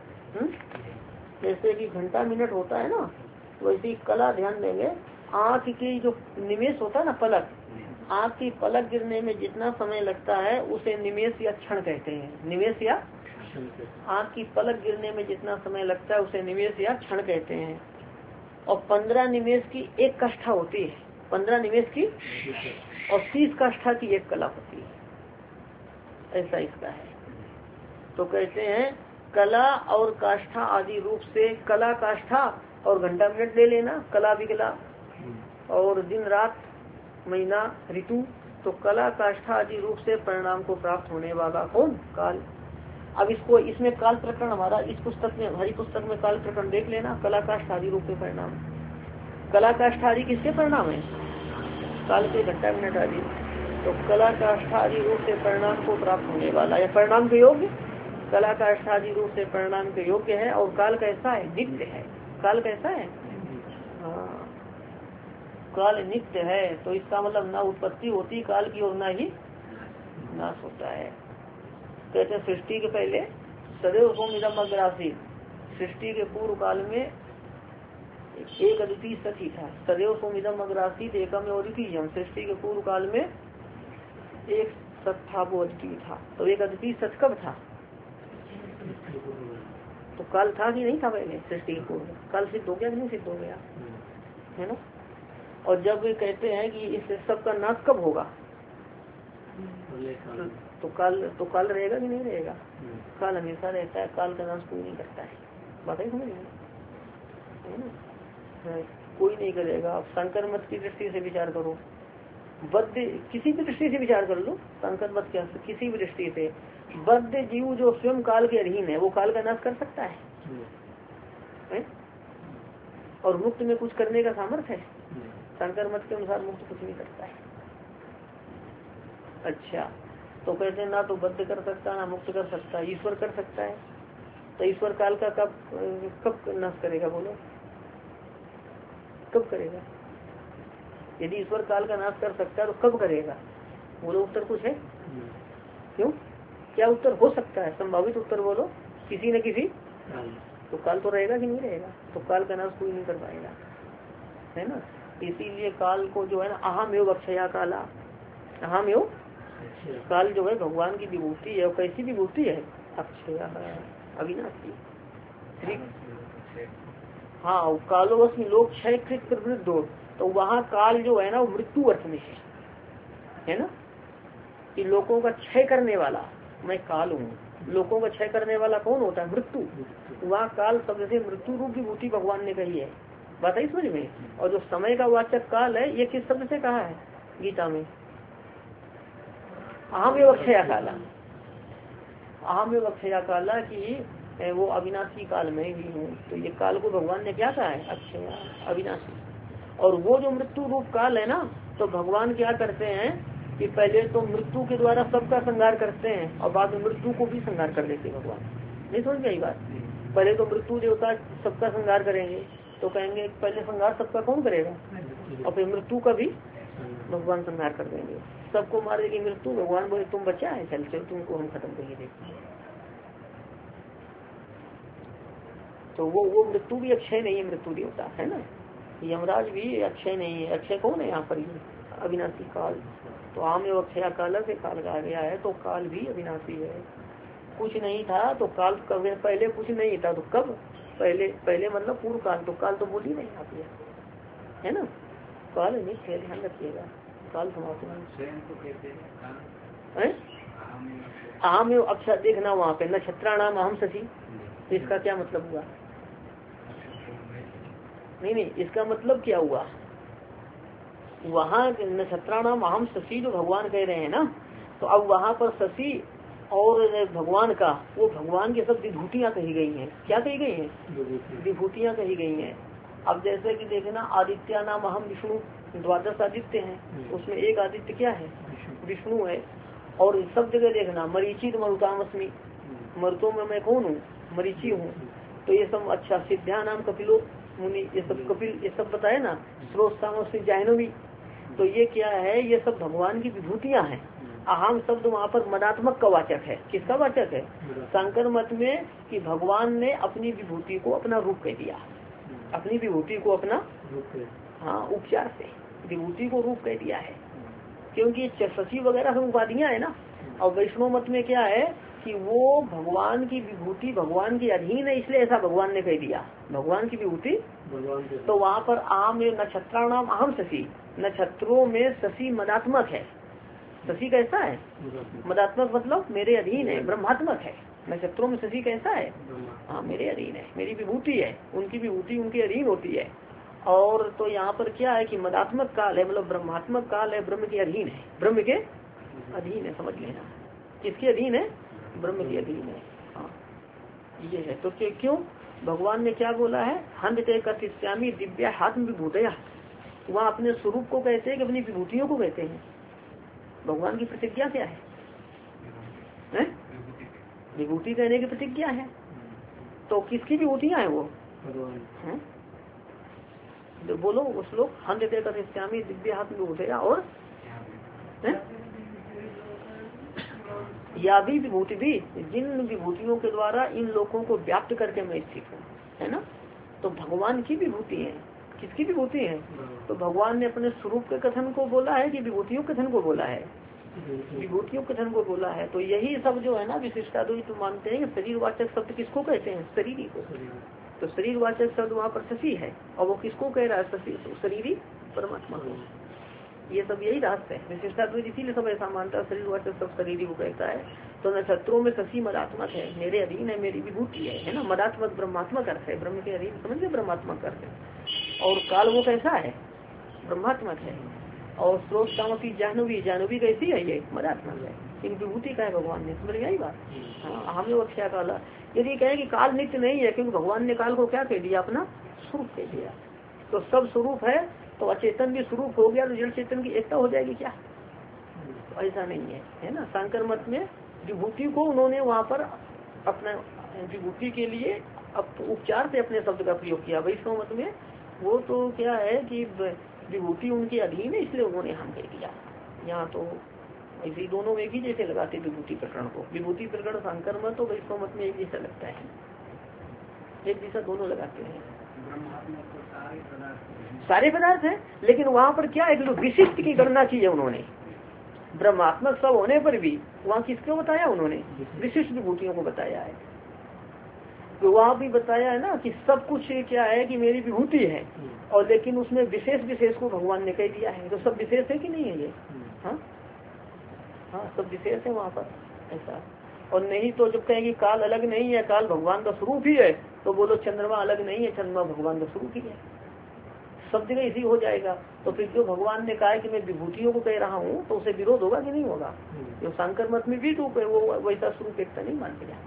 जैसे कि घंटा मिनट होता है ना, वैसे ही कला ध्यान देंगे। आँख की जो निमेष होता है ना, पलक, आँख की पलक गिरने में जितना समय लगता है उसे निमेष या क्षण कहते हैं। निमेष या आँख की पलक गिरने में जितना समय लगता है उसे निमेष या क्षण कहते हैं। और 15 निमेष की एक काष्ठा होती है, 15 निमेष की, और 30 काष्ठा की एक कला होती है, ऐसा इसका है। तो कहते हैं कला और काष्ठा आदि रूप से, कला काष्ठा और घंटा मिनट ले लेना, कला विकला, और दिन रात महीना ऋतु। तो कला काष्ठा आदि रूप से परिणाम को प्राप्त होने वाला कौन? काल। अब इसको, इसमें काल प्रकरण हमारा इस पुस्तक में, हमारी पुस्तक में काल प्रकरण देख लेना। कला काष्ठा आदि रूप से परिणाम, कला काष्ठा आदि किसके परिणाम है? काल के, घंटा मिनट आदि। तो कला काष्ठा आदि रूप से परिणाम को प्राप्त होने वाला या परिणाम के योग्य, कला काष्ठा आदि रूप से परिणाम के योग्य है। और काल कैसा है? नित्य है। काल कैसा है? हाँ, काल नित्य है। तो इसका मतलब ना उत्पत्ति होती काल की और ना ही नाश होता है। कहते हैं सृष्टि के पहले सदैव सोमिदम अग्रासीत, सृष्टि के पूर्व काल में एक अद्वितीय सच ही था। सदैव सोमिदम अग्रासीत एकम और द्वितीयम, सृष्टि के पूर्व काल में एक सच था, वो अद्वितीय था। तो एक अद्वितीय सच कब था? तो काल था कि नहीं था पहले सृष्टि के पूर्व? काल सिद्ध हो गया कि नहीं सिद्ध हो गया, है ना? और जब कहते हैं कि इस सब का नाश कब होगा, तो काल रहेगा कि नहीं रहेगा? काल हमेशा रहता है, काल का नाश कोई नहीं करता है। बात है समझ है ना? कोई नहीं करेगा। आप शंकर मत की दृष्टि से विचार करो, बद्ध किसी भी दृष्टि से विचार कर लो, शंकर मत क्या, किसी भी दृष्टि से बद्ध जीव जो स्वयं काल के अधीन है वो काल का नाश कर सकता है? और मुक्त में कुछ करने का सामर्थ्य है? शंकर मत के अनुसार मुक्त कुछ नहीं करता है। अच्छा, तो कहते हैं ना तो बद्ध कर सकता ना मुक्त कर सकता, ईश्वर कर सकता है। तो ईश्वर काल का कब नाश करेगा? बोलो, कब करेगा? यदि ईश्वर काल का नाश कर सकता है तो कब करेगा? बोलो, उत्तर कुछ है? क्यों? क्या उत्तर हो सकता है? संभावित उत्तर बोलो, किसी न किसी। तो काल तो रहेगा कि नहीं रहेगा? तो काल का नाश कोई नहीं कर पाएगा, है ना? इसीलिए काल को जो है ना, अहम एवं अक्षया काला, अहम एवं काल जो है भगवान की विभूति है। और कैसी विभूति है? अक्षया, अविनाशी। हाँ, कालोवश में लोग क्षय कृत प्रवृत्त हो, तो वहाँ काल जो है ना वो मृत्यु अर्थ में है ना, कि लोगों का क्षय करने वाला मैं काल हूँ। लोगों का क्षय करने वाला कौन होता है? मृत्यु। वहाँ काल शब्द से मृत्यु रूप विभूति भगवान ने कही है। बात है समझ में? और जो समय का वाचक काल है ये किस शब्द से कहा है गीता में? अहम एवं अक्षया काला, अहम एवं अक्षया काला की वो अविनाशी काल में ही हूँ। तो ये काल को भगवान ने क्या कहा है? अक्षया, अविनाशी। और वो जो मृत्यु रूप काल है ना, तो भगवान क्या करते हैं कि पहले तो मृत्यु के द्वारा सबका संहार करते हैं और बाद में मृत्यु को भी संहार कर देते हैं भगवान। नहीं समझ गई बात? पहले तो मृत्यु देवता सबका संहार करेंगे, तो कहेंगे पहले संहार सबका कौन करेगा, और फिर मृत्यु का भी भगवान संहार कर देंगे। सबको मार देगी मृत्यु, भगवान बोले तुम बचा है, चल चल तुमको हम खत्म करिए। देखिए, तो वो मृत्यु भी अक्षय नहीं है, मृत्यु देवता है ना। यमराज भी अक्षय नहीं है। अक्षय कौन है यहाँ पर? ये अविनाशी काल। तो आम एवं अक्षया काल से काल कहा गया है। तो काल भी अविनाशी है। कुछ नहीं था तो काल कब? पहले कुछ नहीं था तो कब? पहले मतलब पूर्व काल। तो काल तो बोली नहीं आप, है ना? काल नहीं है, ध्यान रखिएगा। काल समाप्त है। आम एवं अक्षर देखना वहाँ पे नक्षत्राणाम अहम शशि, तो इसका क्या मतलब हुआ? नहीं, इसका मतलब क्या हुआ? वहाँ नक्षत्राणाम अहम शशि जो भगवान कह रहे हैं ना, तो अब वहाँ पर शशि और भगवान का, वो भगवान के सब विभूतियाँ कही गई हैं। क्या कही गई हैं? विभूतियाँ कही गई हैं। अब जैसे कि देखना आदित्य नाम अहम विष्णु, द्वादश आदित्य हैं, उसमें एक आदित्य क्या है? विष्णु है। और सब जगह देखना मरीचित मरुतामस्मि, मरुतों में मैं कौन हूँ? मरीचि हूँ। तो ये सब अच्छा सिद्धा नाम कपिलो मुनि, ये सब कपिल ये सब बताए ना, स्रोत सामस्य जाह्नवी, तो ये क्या है, ये सब भगवान की विभूतियां हैं। अहम शब्द वहाँ पर मदात्मक का वाचक है। किसका वाचक है? शंकर मत में कि भगवान ने अपनी विभूति को अपना रूप कह दिया, अपनी विभूति को अपना हाँ उपचार से विभूति को रूप कह दिया है, क्योंकि शशि वगैरह सब उपाधियां है ना। और वैष्णव मत में क्या है कि वो भगवान की विभूति भगवान के अधीन है, इसलिए ऐसा भगवान ने कह दिया, भगवान की विभूति। तो वहाँ पर आम नक्षत्राणाम अहम शशि, नक्षत्रों में शशि मदात्मक है। शशि कैसा है? मदात्मक मतलब मेरे अधीन है, ब्रह्मात्मक है। नक्षत्रों में शशि कैसा है? हाँ मेरे अधीन है, मेरी विभूति है, उनकी विभूति उनके अधीन होती है। और तो यहाँ पर क्या है कि मदात्मक काल है, मतलब ब्रह्मात्मक काल है, ब्रह्म के अधीन है, ब्रह्म के अधीन है, समझ लेना। किसके अधीन है? ब्रह्म के अधीन है। हाँ ये है। तो क्यों भगवान ने क्या बोला है? हंते कथिष्यामि दिव्या हात्म विभूतया, वहाँ अपने स्वरूप को कहते हैं कि अपनी विभूतियों को कहते हैं। भगवान की प्रतिज्ञा क्या है? विभूति कहने की प्रतिज्ञा है। तो किसकी विभूतियां हैं वो? हैं? तो बोलो उस लोग हंते कथिष्यामि दिव्य हात्म विभूतया, और या भी विभूति भी, जिन विभूतियों के द्वारा इन लोगों को व्याप्त करके मैं स्थित हूँ, है ना। तो भगवान की विभूति है। किसकी विभूति है? तो भगवान ने अपने स्वरूप के कथन को बोला है कि विभूतियों के कथन को बोला है? विभूतियों के कथन को बोला है। तो यही सब जो है ना विशिष्टाद्वैत तो मानते हैं कि शरीरवाचक शब्द किसको कहते हैं? शरीरी को। तो शरीरवाचक शब्द वहाँ पर शशि है, और वो किसको कह रहा है? शरीरी परमात्मा को। ये सब यही रास्ते है विशिष्टाद्वैत, इसीलिए सब ऐसा मानता है शरीरवाचक सब शरीरी को कहता है। तो नक्षत्रों में शशि मदात्मक है, मेरे अधीन है, मेरी विभूति है ना। मदात्मक ब्रह्मात्मक अर्थ है, ब्रह्म के अधीन समझिए ब्रह्मात्मक अर्थ है। और काल वो कैसा है? ब्रह्मात्मक है। और स्रोत कामकी जाह्नवी, जाह्नवी कैसी है? ये मदात्मक है। इन विभूति का है भगवान ने, समझ गई बात। हाँ हमें वक्षा काला, यदि कहें कि काल नित्य नहीं है, क्योंकि भगवान ने काल को क्या कह दिया? अपना स्वरूप कह दिया। तो सब स्वरूप है, तो अचेतन भी स्वरूप हो गया, तो जड़ चेतन की एकता हो जाएगी क्या? तो ऐसा नहीं है ना। शंकर मत में विभूति को उन्होंने वहाँ पर अपना विभूति के लिए उपचार से अपने शब्द का प्रयोग किया। वैष्णव मत में वो तो क्या है कि विभूति उनके अधीन है, इसलिए उन्होंने हम कह दिया। यहाँ तो ऐसे दोनों एक ही जैसे लगाते विभूति प्रकरण को। विभूति प्रकरण शंकर मत और वैष्णव मत में एक जैसा लगता है, एक जैसा दोनों लगाते हैं। सारे पदार्थ हैं, लेकिन वहाँ पर क्या है कि विशिष्ट की गणना की है उन्होंने। ब्रह्मात्मक सब होने पर भी वहाँ किसको बताया? उन्होंने विशिष्ट विभूतियों को बताया है। तो वहाँ भी बताया है ना कि सब कुछ क्या है कि मेरी विभूति है, और लेकिन उसमें विशेष विशेष को भगवान ने कह दिया है। तो सब विशेष है कि नहीं है ये? हाँ हाँ सब विशेष है वहाँ पर ऐसा। और नहीं तो जब कहेंगे काल अलग नहीं है, काल भगवान का स्वरूप ही है, तो बोलो चंद्रमा अलग नहीं है, चंद्रमा भगवान का स्वरूप ही है। सब जगह इसी हो जाएगा। तो फिर जो भगवान ने कहा है कि मैं विभूतियों को कह रहा हूँ, तो उसे विरोध होगा कि नहीं होगा? जो शंकर मत में भी रूप है, वो वैसा स्वरूप एकता नहीं मानते जाए।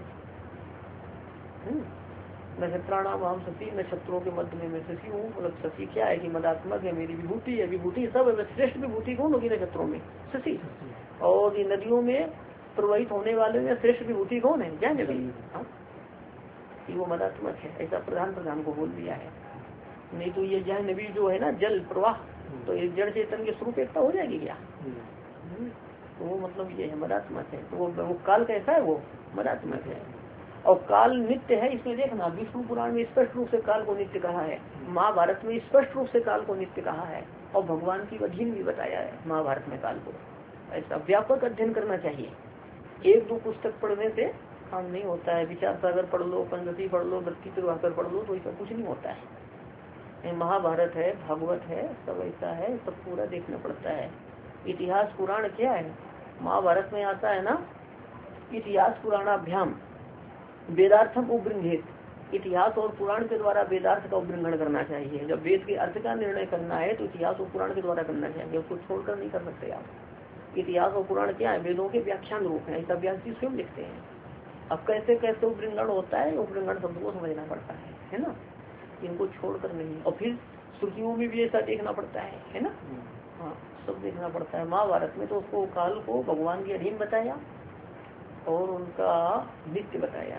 नक्षत्राणाम अहम शशि, नक्षत्रों के मध्य में मैं शशि हूँ। मतलब शशि क्या है कि मदात्मक है, मेरी विभूति है। विभूति सब है, श्रेष्ठ विभूति कौन होगी नक्षत्रों में? शशि। और ये नदियों में प्रवाहित होने वाले में श्रेष्ठ विभूति कौन है? जाह्नवी। हाँ वो मदात्मक है, ऐसा प्रधान को बोल दिया है। नहीं तो ये जाह्नवी जो है ना जल प्रवाह, तो ये जड़ चेतन के स्वरूप एकता हो जाएगी क्या? तो वो मतलब ये है मदात्मक है। तो वो काल कैसा है? वो मदात्मक है। और काल नित्य है, इसमें देखना विष्णु पुराण में स्पष्ट रूप से काल को नित्य कहा है, महाभारत में स्पष्ट रूप से काल को नित्य कहा है, और भगवान की अधीन भी बताया है महाभारत में काल को। ऐसा व्यापक अध्ययन करना चाहिए। एक दो पुस्तक पढ़ने से काम नहीं होता है। विचार सागर पढ़ लो, पंचदशी पढ़ लो, वृत्ति प्रभाकर पढ़ लो, तो ऐसा कुछ नहीं होता है। महाभारत है, भागवत है, सब ऐसा है, सब पूरा देखना पड़ता है। इतिहास पुराण क्या है? महाभारत में आता है ना, इतिहास पुराणाभ्याम वेदार्थम उपबृंहित। इतिहास और पुराण के द्वारा वेदार्थ का उपबृंहण करना चाहिए। जब वेद के अर्थ का निर्णय करना है तो इतिहास और पुराण के द्वारा करना चाहिए, उसको छोड़कर नहीं कर सकते आप। इतिहास और पुराण क्या है? वेदों के व्याख्यान रूप है, ऐसा व्यास जी स्वयं लिखते हैं। अब कैसे कैसे उपबृंहण होता है, उपबृंहण शब्द को समझना पड़ता है ना, इनको छोड़कर नहीं। और फिर श्रुतियों में भी ऐसा देखना पड़ता है ना। हाँ सब देखना पड़ता है। महाभारत में तो उसको काल को भगवान के अधीन बताया और उनका नित्य बताया है।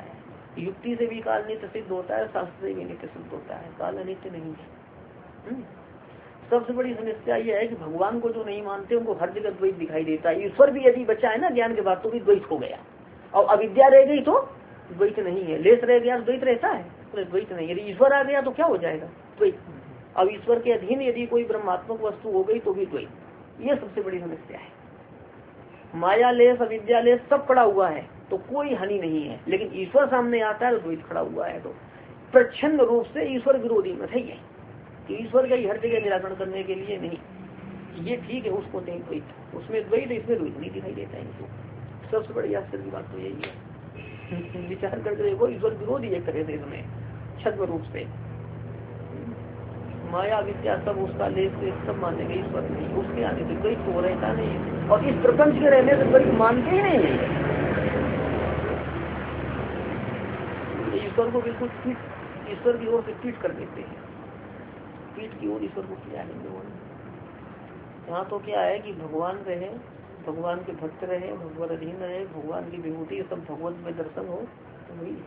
युक्ति से भी काल नित्य सिद्ध होता है, शास्त्र से भी नित्य सिद्ध होता है, काल अनित्य नहीं है। सबसे बड़ी समस्या यह है कि भगवान को जो नहीं मानते उनको हर जगह द्वैत दिखाई देता है। ईश्वर भी यदि बचा है ना ज्ञान के बाद तो भी द्वैत हो गया, और अविद्या रह गई तो द्वैत नहीं है, लेस रह गया द्वैत रहता है, तो द्वैत नहीं। यदि ईश्वर आ गया तो क्या हो जाएगा? द्वैत। अब ईश्वर के अधीन यदि कोई ब्रह्मात्मक वस्तु हो गई तो भी द्वैत। ये सबसे बड़ी समस्या है। माया लेस अविद्या लेस सब पड़ा हुआ है तो कोई हानि नहीं है, लेकिन ईश्वर सामने आता है तो द्वैत खड़ा हुआ है। तो प्रच्छन्न रूप से ईश्वर विरोधी मत है ये, कि ईश्वर का हर जगह निराकरण करने के लिए नहीं, ये ठीक है उसको नहीं द्वैत, उसमें द्वैत इसमें द्वैत नहीं दिखाई देता है इनको। सबसे बड़ी आश्चर्य की बात तो यही है। विचार करके देखो, ईश्वर विरोधी एक तरह से इसमें छद्म रूप से माया विद्या सब उसका लेस सब मानेंगे, ईश्वर नहीं, उसके आने से द्वैत तो रहता नहीं है, और इस प्रपंच के रहने से द्वैत मानते ही नहीं है। ईश्वर को बिल्कुल पीठ, ईश्वर की ओर से पीठ कर देते हैं, पीठ की ओर ईश्वर को किया है लोगों ने। यहाँ तो क्या है कि भगवान रहे, भगवान के भक्त रहे, भगवान अधीन रहे, भगवान की विभूति सब भगवत में दर्शन हो तो वही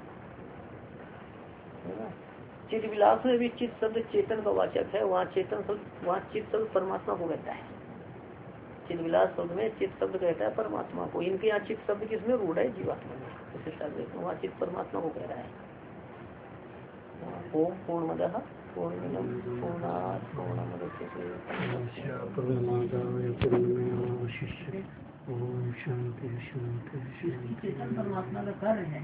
है ना। चित्त विलास में भी चित्त शब्द चेतन का वाचक है, वहाँ चेतन शब्द, वहाँ चित्त शब्द परमात्मा को कहता है। चित्त विलास शब्द में चित्त शब्द कहता है परमात्मा को। इनके यहाँ चित्त शब्द किसमें रूढ़ है? जीवात्मा में। वहाँ चित्त परमात्मा को कह रहा है। ओम पूर्णमदः पूर्णमिदं पूर्णात् पूर्णमुदच्यते ओम शांति शांति शांति। चेतन परमात्मा का कार्य है।